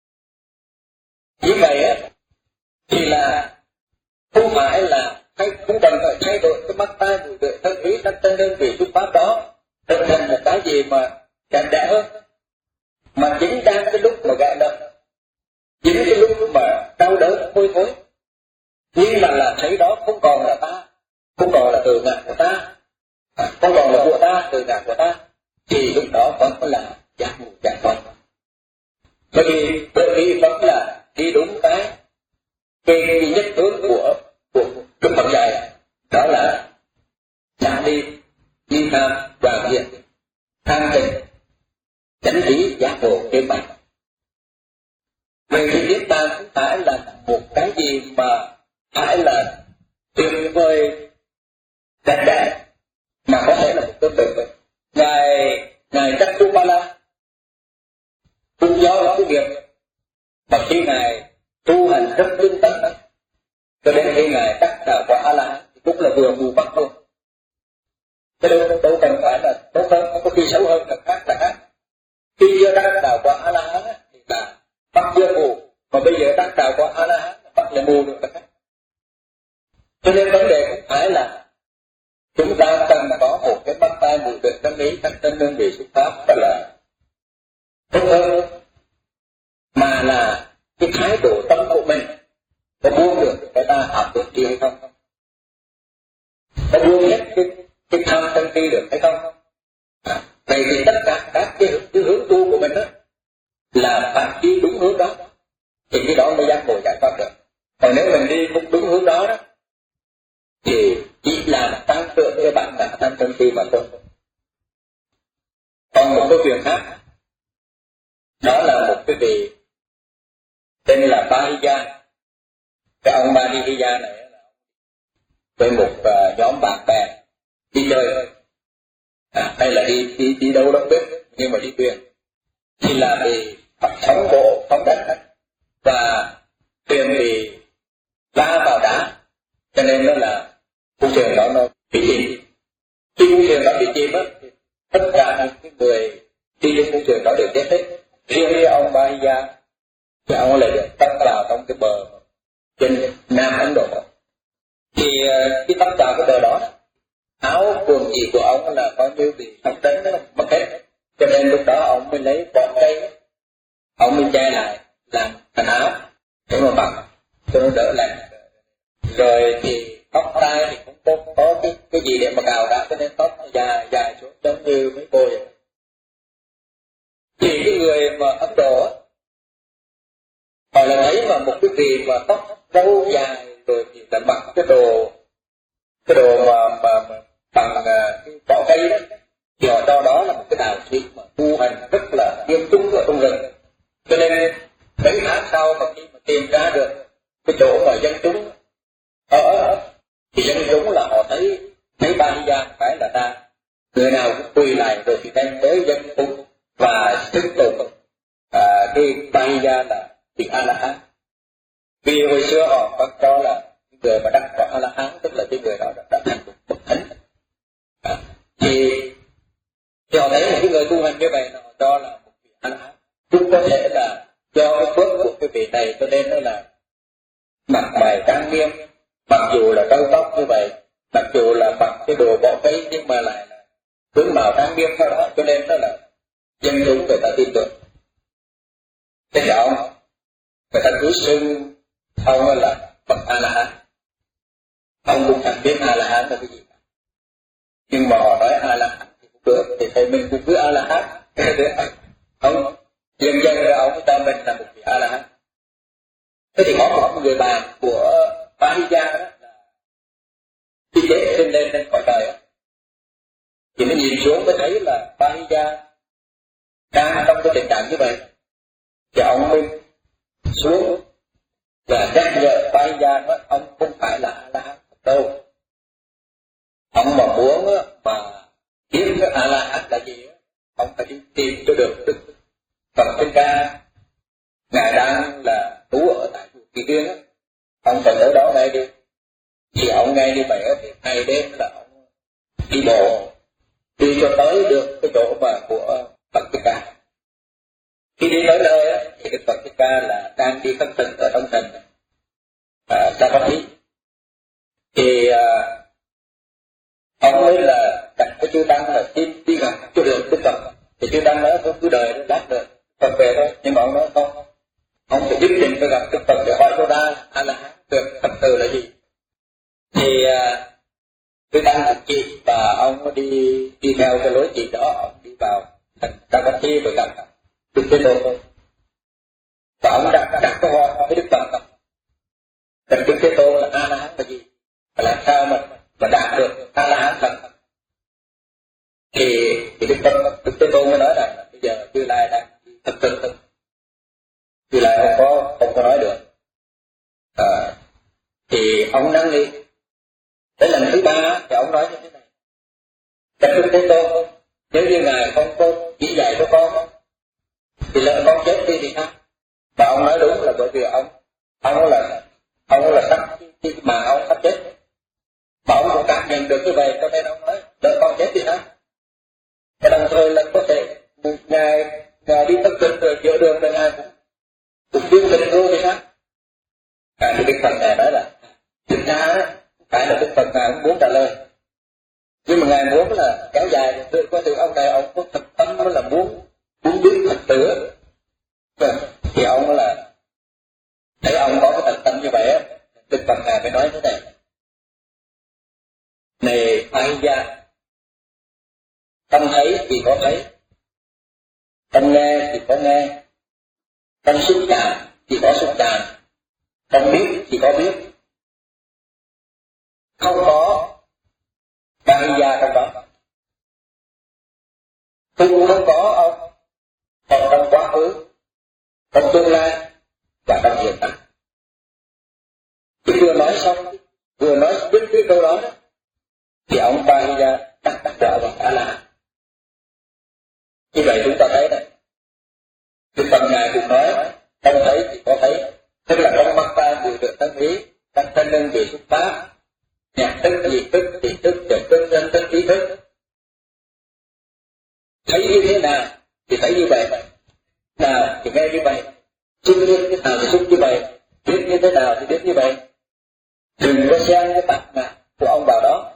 Như vậy á thì là không phải là hay không cần phải thay đổi cái mắt tai mũi lưỡi thân ý các chân đơn vị xuất pháp đó trở thành một cái gì mà đẹp đẽ hơn, mà chính đang cái lúc mà gạ đập, chính cái lúc mà đau đớn hôi thối, nhưng mà là thấy đó không còn là ta, không còn là từ ngã của ta, không còn là của ta, từ ngã của ta, thì lúc đó vẫn là giác ngộ giác thông. Bởi vì bởi vì vẫn là đi đúng cái cái, cái nhất hướng của của Đức Phật dạy, đó là xả đi ly tham và nghiện, thanh tịnh, chánh lý giác ngộ trên bản. Vậy thì Niết Bàn không phải là một cái gì mà phải là tuyệt vời đẹp đẽ, mà có thể là một cái tuyệt vời. Ngài ngài Chattupala cũng do là cái việc mà khi ngài tu hành rất tinh tấn đó, cho đến khi ngài đắc đạo quả A La Hán cũng là vừa mù bắt luôn. Cái đâu đâu cần phải là tốt hơn, không có khi xấu hơn là khác là khác. Khi chưa đắc đạo quả A La Hán thì là bắt chưa mù, mà bây giờ đắc đạo quả A La Hán bắt lại mù được là khác. Cho nên vấn đề không phải là chúng ta cần có một cái bắt tay mùi được tâm lý các chân đơn vị xuất pháp đó là tốt hơn, mà là cái thái độ tâm của mình có buông được cái ta học được gì hay không, có buông hết cái cái tham sân si được hay không. À, vậy thì tất cả các cái, cái hướng tu của mình đó là phải đi đúng hướng đó, thì cái đó mới giác ngộ giải thoát được. Còn nếu mình đi không đúng hướng đó đó thì chỉ là tăng tượng cho bạn cả tham sân si mà thôi. Còn một câu chuyện khác, đó là một cái vị tên là Bahija. Cái ông Bahija này là với một uh, nhóm bạn bè đi chơi, à, hay là đi đi đi đâu đó biết, nhưng mà đi thuyền thì là bị sóng bộ sóng đất, và thuyền bị va vào đá, cho nên nó là khu thuyền đó nó bị chìm. Khi khu thuyền đó bị chìm á, tất cả những người đi trên khu thuyền đó đều chết hết. Riêng ông Bahija thì ông lại được tắt vào trong cái bờ trên Nam Ấn Độ. Thì khi tắt vào cái bờ đó, áo quần gì của ông là coi như bị sóng đánh nó mất hết. Cho nên lúc đó ông mới lấy bọt cây, ông mới che lại làm thành áo để mà mặc cho nó đỡ lạnh. Rồi thì tóc tai thì cũng có, có cái, cái gì để mà cào ra, cho nên tóc nó dài dài xuống giống như mấy cô vậy. Thì cái người mà Ấn Độ họ là thấy mà một cái vị mà tóc râu dài rồi thì là mặc cái đồ cái đồ mà, mà, mà bằng cái vỏ cây đó, thì họ cho đó là một cái đạo sĩ mà tu hành rất là nghiêm túc ở trong rừng. Cho nên mấy tháng sau mà khi mà tìm ra được cái chỗ mà dân chúng ở, thì dân chúng là họ thấy thấy Bahija phải là ta, người nào cũng quỳ lại rồi thì đem tới dân chúng và xưng tụng à, cái Bahija là vị A La Hán. Vì hồi xưa họ vẫn cho là người mà đắc quả A-la-hán tức là cái người đó đã, đã thành một bậc thánh. À, thì thì họ thấy một cái người tu hành như vậy họ cho là một vị A-la-hán. Cũng có thể là do cái phước của cái vị này cho nên nó là mặt mày trang nghiêm, mặc dù là râu tóc như vậy, mặc dù là mặc cái đồ bỏ cây nhưng mà lại là tướng mạo trang nghiêm sau đó, cho nên nó là dân chúng người ta tin tưởng. Thế thì ông người ta cứ xưng ông là bậc A-la-hán. Ông cũng chẳng biết A-la-hán là cái gì cả. Nhưng mà họ nói A-la-hán thì cũng được, thì thầy mình cũng cứ A-la-hán. Ông dần dần rồi ông cho mình là một vị A-la-hán. Thế thì có một người bạn của Bahija đó là khi chết sinh lên trên cõi trời, thì nó nhìn xuống mới thấy là Bahija đang trong cái tình trạng như vậy. Thì ông mới xuống và nhắc nhở Bahija nói ông không phải là A-la-hán đâu. Ông mà muốn mà biết cái A-la-hán là gì, ông phải đi tìm cho được Đức Phật Thích Ca. Ngài đang là trú ở tại chùa Kỳ Viên á, ông phải tới đó ngay đi. Thì ông ngay như vậy thì ngày đêm là ông đi bộ đi cho tới được cái chỗ mà của Phật Thích Ca. Khi đi tới nơi á thì Đức Phật Thích Ca là đang đi khất thực ở trong thành à, Savatthi. Thì à, ông mới là đặt cái chư tăng là đi đi gặp cho được Đức Phật. Thì chư tăng nói thôi cứ đợi nó lát được Phật về thôi. Nhưng mà ông nói không, ông phải nhất định phải gặp Đức Phật để hỏi cho ra A-la-hán được thật sự là gì. Thì à, chư tăng cũng chỉ và ông đi đi theo cái lối chỉ đó, ông đi vào thành Savatthi và gặp Đức Thế Tôn. Và ông đặt đặt câu hỏi với Đức Phật rằng Đức Thế Tôn là A-la-hán là gì, và làm sao mà mà đạt được A-la-hán thật. Thì, thì Đức Phật Đức Thế Tôn mới nói rằng bây giờ Như Lai đang thật thực thực Như Lai không có không có nói được. À, thì ông năn nỉ. Tới lần thứ ba thì ông nói như thế này: Đức Thế Tôn, nếu như ngài không có chỉ dạy cho con thì lỡ con chết đi thì sao? Và ông nói đúng là bởi vì ông ông là ông là sắp mà ông sắp chết, mà ông cũng cảm nhận được như vậy cho nên ông nói lỡ con chết thì sao? Và đồng thời là có thể ngài ngài đi tất cực rồi giữa đường rồi ngài cũng cũng viên tình luôn thì sao? Cả thì Đức Phật ngài nói là thực ra phải là Đức Phật ngài cũng muốn trả lời, nhưng mà ngài muốn là kéo dài được qua từ ông này, ông có thật tâm là muốn muốn biết thật tử. Thì ông là thấy ông có cái thật tâm như vậy á, Đức Phật ngài mới nói thế này: này Bahija, tâm thấy thì có thấy, tâm nghe thì có nghe, tâm xúc chạm thì có xúc chạm, tâm biết thì có biết. Không có Bahija trong đó, tôi cũng không có ông còn trong quá khứ, trong tương lai và trong hiện tại. Thì vừa nói xong, vừa nói biết cái câu đó, đó thì ông Bahija đặt đặt trở vào A-la-hán. Như vậy chúng ta thấy này, Đức Phật ngài cũng nói tâm thấy thì có thấy, tức là trong mắt ta vừa được thân ý, các thân nhân bị xúc pháp, nhạc thức, dị thức, thị thức, trần thức, nhân thức, trí thức. Thấy như thế nào thì thấy như vậy, nào thì nghe như vậy, xúc như thế nào thì xúc như vậy, biết như thế nào thì biết như vậy. Đừng có xen cái mặt ngã của ông vào đó.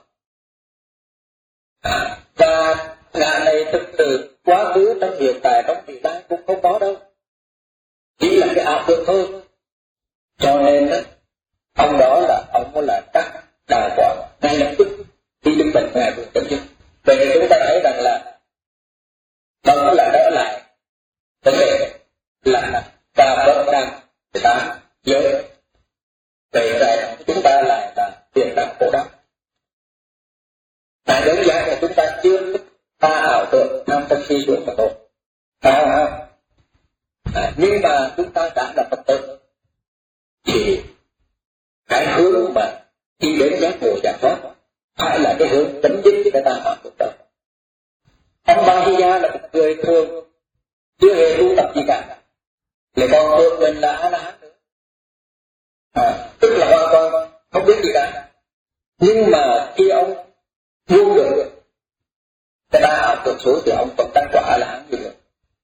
À, và ngã này thực sự quá khứ trong hiện tại trong vị lai cũng không có đâu, chỉ là cái ảo tưởng thôi. Cho nên đó, ông đó là ông là đắc đạo quả ngay lập tức khi Đức Phật ngài vừa chấm dứt. Vậy thì chúng ta thấy rằng là đó là đỡ lại vấn đề là ta vẫn đang người ta giới. Vậy là chúng ta lại là tiền đắc khổ đắc. Tại đơn giản là chúng ta chưa ta ảo tưởng tham sân si tưởng mà thôi. À, à, nhưng mà chúng ta đã là Phật tử thì cái hướng mà đi đến giác ngộ giải thoát phải là cái hướng chấm dứt cái ta ảo tưởng đó. Ông Bahija là một người thường chưa hề tu tập gì cả, lại còn thường mình là A-la-hán nữa. à, tức là hoàn toàn không biết gì cả. Nhưng mà khi ông buông được cái ta ảo tưởng số thì ông vẫn tăng quả là hắn được.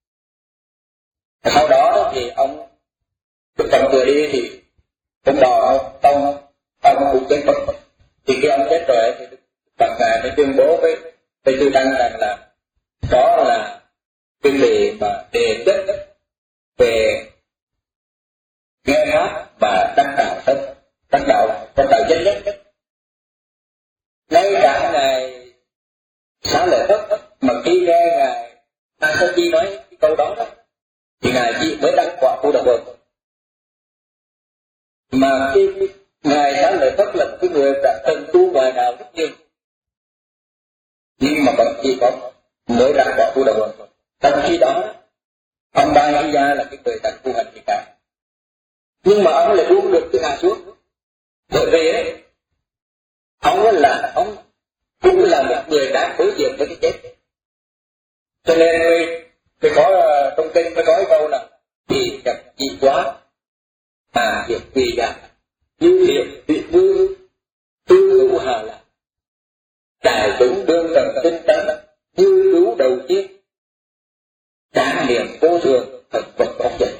Sau đó thì ông Đức Phật vừa đi thì cũng đò ông ông cũng chết Phật. Thì khi ông chết rồi thì Đức Phật ngài mới tuyên bố với với chư tăng rằng là đó là cái người mà đề chất về nghe pháp và đắc đạo tất đắc đạo đắc đạo chân nhất. Ngay cả ngài Xá Lợi Phất mà khi nghe ngài A Sa Chi nói cái câu đó đó thì ngài chỉ mới đắc quả Bồ Đà Bồ. Mà khi ngài Xá Lợi Phất là cái người đã từng tu ngoài đạo rất nhiều, nhưng mà vẫn chỉ có mới đắc quả Bồ Đà Bồ. Trong khi đó ông Ba Hy Gia là cái người đang tu hành gì cả, nhưng mà ông lại buông được cái hạ xuống, bởi vì ấy, ông là ông cũng là một người đang đối diện với cái chết. Cho nên mới có trong kinh mới nói câu là vì gặp gì quá mà việc vì giảm như việc bị mưa tư hữu hà là đại chúng đương trần tinh tấn như lũ đầu tiên tráng niệm vô thường thật vật bóng dậy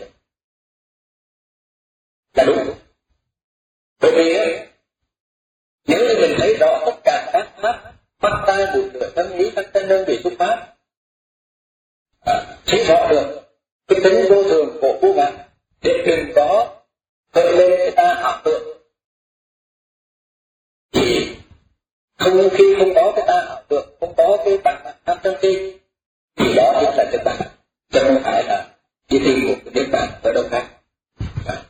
là đúng. Bởi vì ấy, nếu như mình thấy rõ tất cả các pháp mắt tai mũi lưỡi thân ý các chân đơn vị xuất phát, à, thấy rõ được cái tính vô thường của vô ngã để đừng có khởi lên cái ta ảo tưởng, thì không khi không có cái ta ảo tưởng, không có cái bản pháp chân kinh thì đó chính là cái bản, chứ không phải là chỉ tìm một cái niết bàn ở đâu khác. À.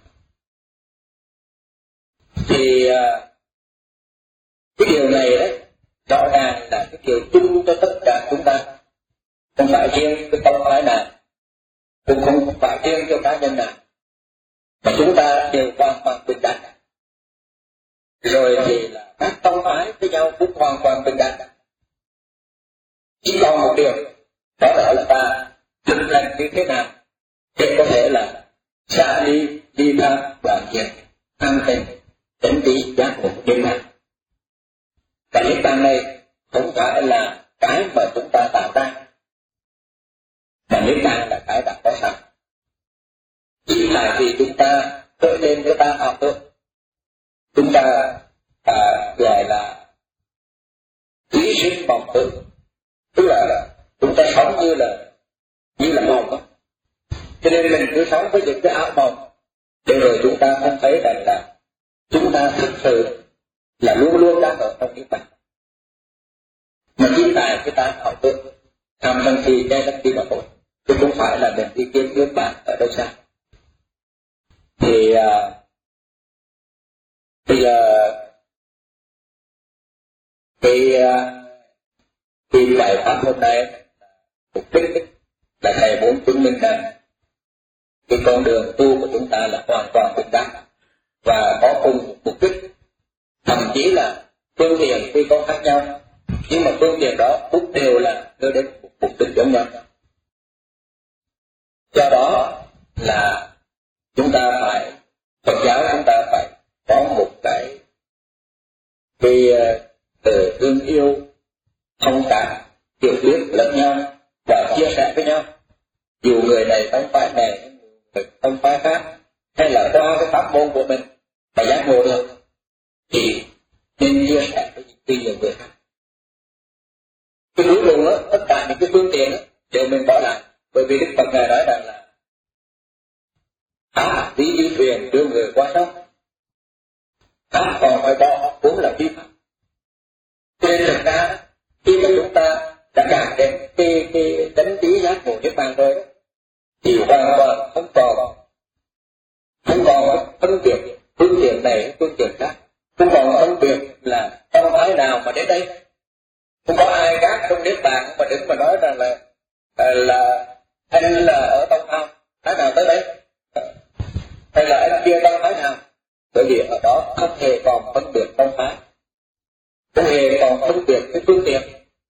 Thì à, cái điều này đấy rõ ràng là cái điều chung cho tất cả chúng ta, không phải riêng cái tông phái nào, cũng không phải riêng cho cá nhân nào, mà chúng ta đều hoàn toàn bình đẳng. Rồi thì là các tông phái với nhau cũng hoàn toàn bình đẳng. Chỉ còn một điều đó là ta thực hành như thế nào để có thể là xả ly đi tham và diệt an tình tỉnh trí giác ngộ niết bàn. Cái niết bàn này không phải là cái mà chúng ta tạo ra, mà niết bàn là cái đã có sẵn. Chỉ là vì chúng ta khởi lên cái ta ảo tưởng, chúng ta à, gọi là ý sinh vọng tưởng, tức là chúng ta sống như là như là mộng đó. Cho nên mình cứ sống với những cái ảo mộng, để rồi chúng ta không thấy rằng là chúng ta thực sự là luôn luôn đang ở trong niết bàn. Mà chính tại cái ta ảo tưởng tham sân si che lấp đi mà thôi, chứ không phải là mình đi kiếm niết bàn ở đâu xa. Thì à, thì à, thì à, thì bài pháp hôm nay mục đích là thầy muốn chứng minh rằng cái con đường tu của chúng ta là hoàn toàn bình đẳng và có cùng một mục đích, thậm chí là phương tiện tuy có khác nhau nhưng mà phương tiện đó cũng đều là đưa đến một mục đích giống nhau. Do đó là chúng ta phải, Phật giáo chúng ta phải có một cái cái từ thương yêu, thông cảm, hiểu biết lẫn nhau và chia sẻ với nhau. Dù người này không phải này, người không phải khác, hay là qua cái pháp môn của mình mà giác ngộ được, thì nên chia sẻ với nhiều người khác. Cái cuối cùng đó, tất cả những cái phương tiện đó, đều mình bỏ lại, bởi vì Đức Phật ngài nói rằng là pháp lý như thuyền đưa người qua sông, pháp còn phải bỏ cũng là vi phạm. Nên thực ra khi mà chúng ta đã đạt đến cái cái tánh trí giác ngộ niết bàn rồi, thì hoàn toàn không còn không còn phân biệt phương tiện này phương tiện khác, không còn phân biệt là tông phái nào mà đến đây. Không có ai khác trong niết bàn mà đứng mà nói rằng là là anh là ở tông phái phái nào tới đây, hay là anh kia tông phái nào, bởi vì ở đó không hề còn phân biệt tông phái, không hề còn phân biệt cái phương tiện.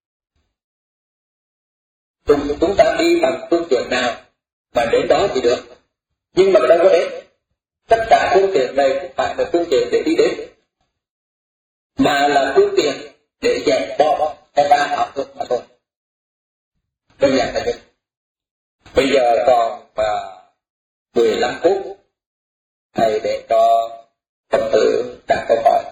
Chúng, chúng ta đi bằng phương tiện nào mà đến đó thì được, nhưng mà đâu có đến. tất cả phương tiện này không phải là phương tiện để đi đến, mà là phương tiện để dẹp bỏ cái ba ảo tưởng mà thôi. Đơn giản là vậy. Bây giờ còn uh, mười lăm phút thầy để cho Phật tử đặt câu hỏi.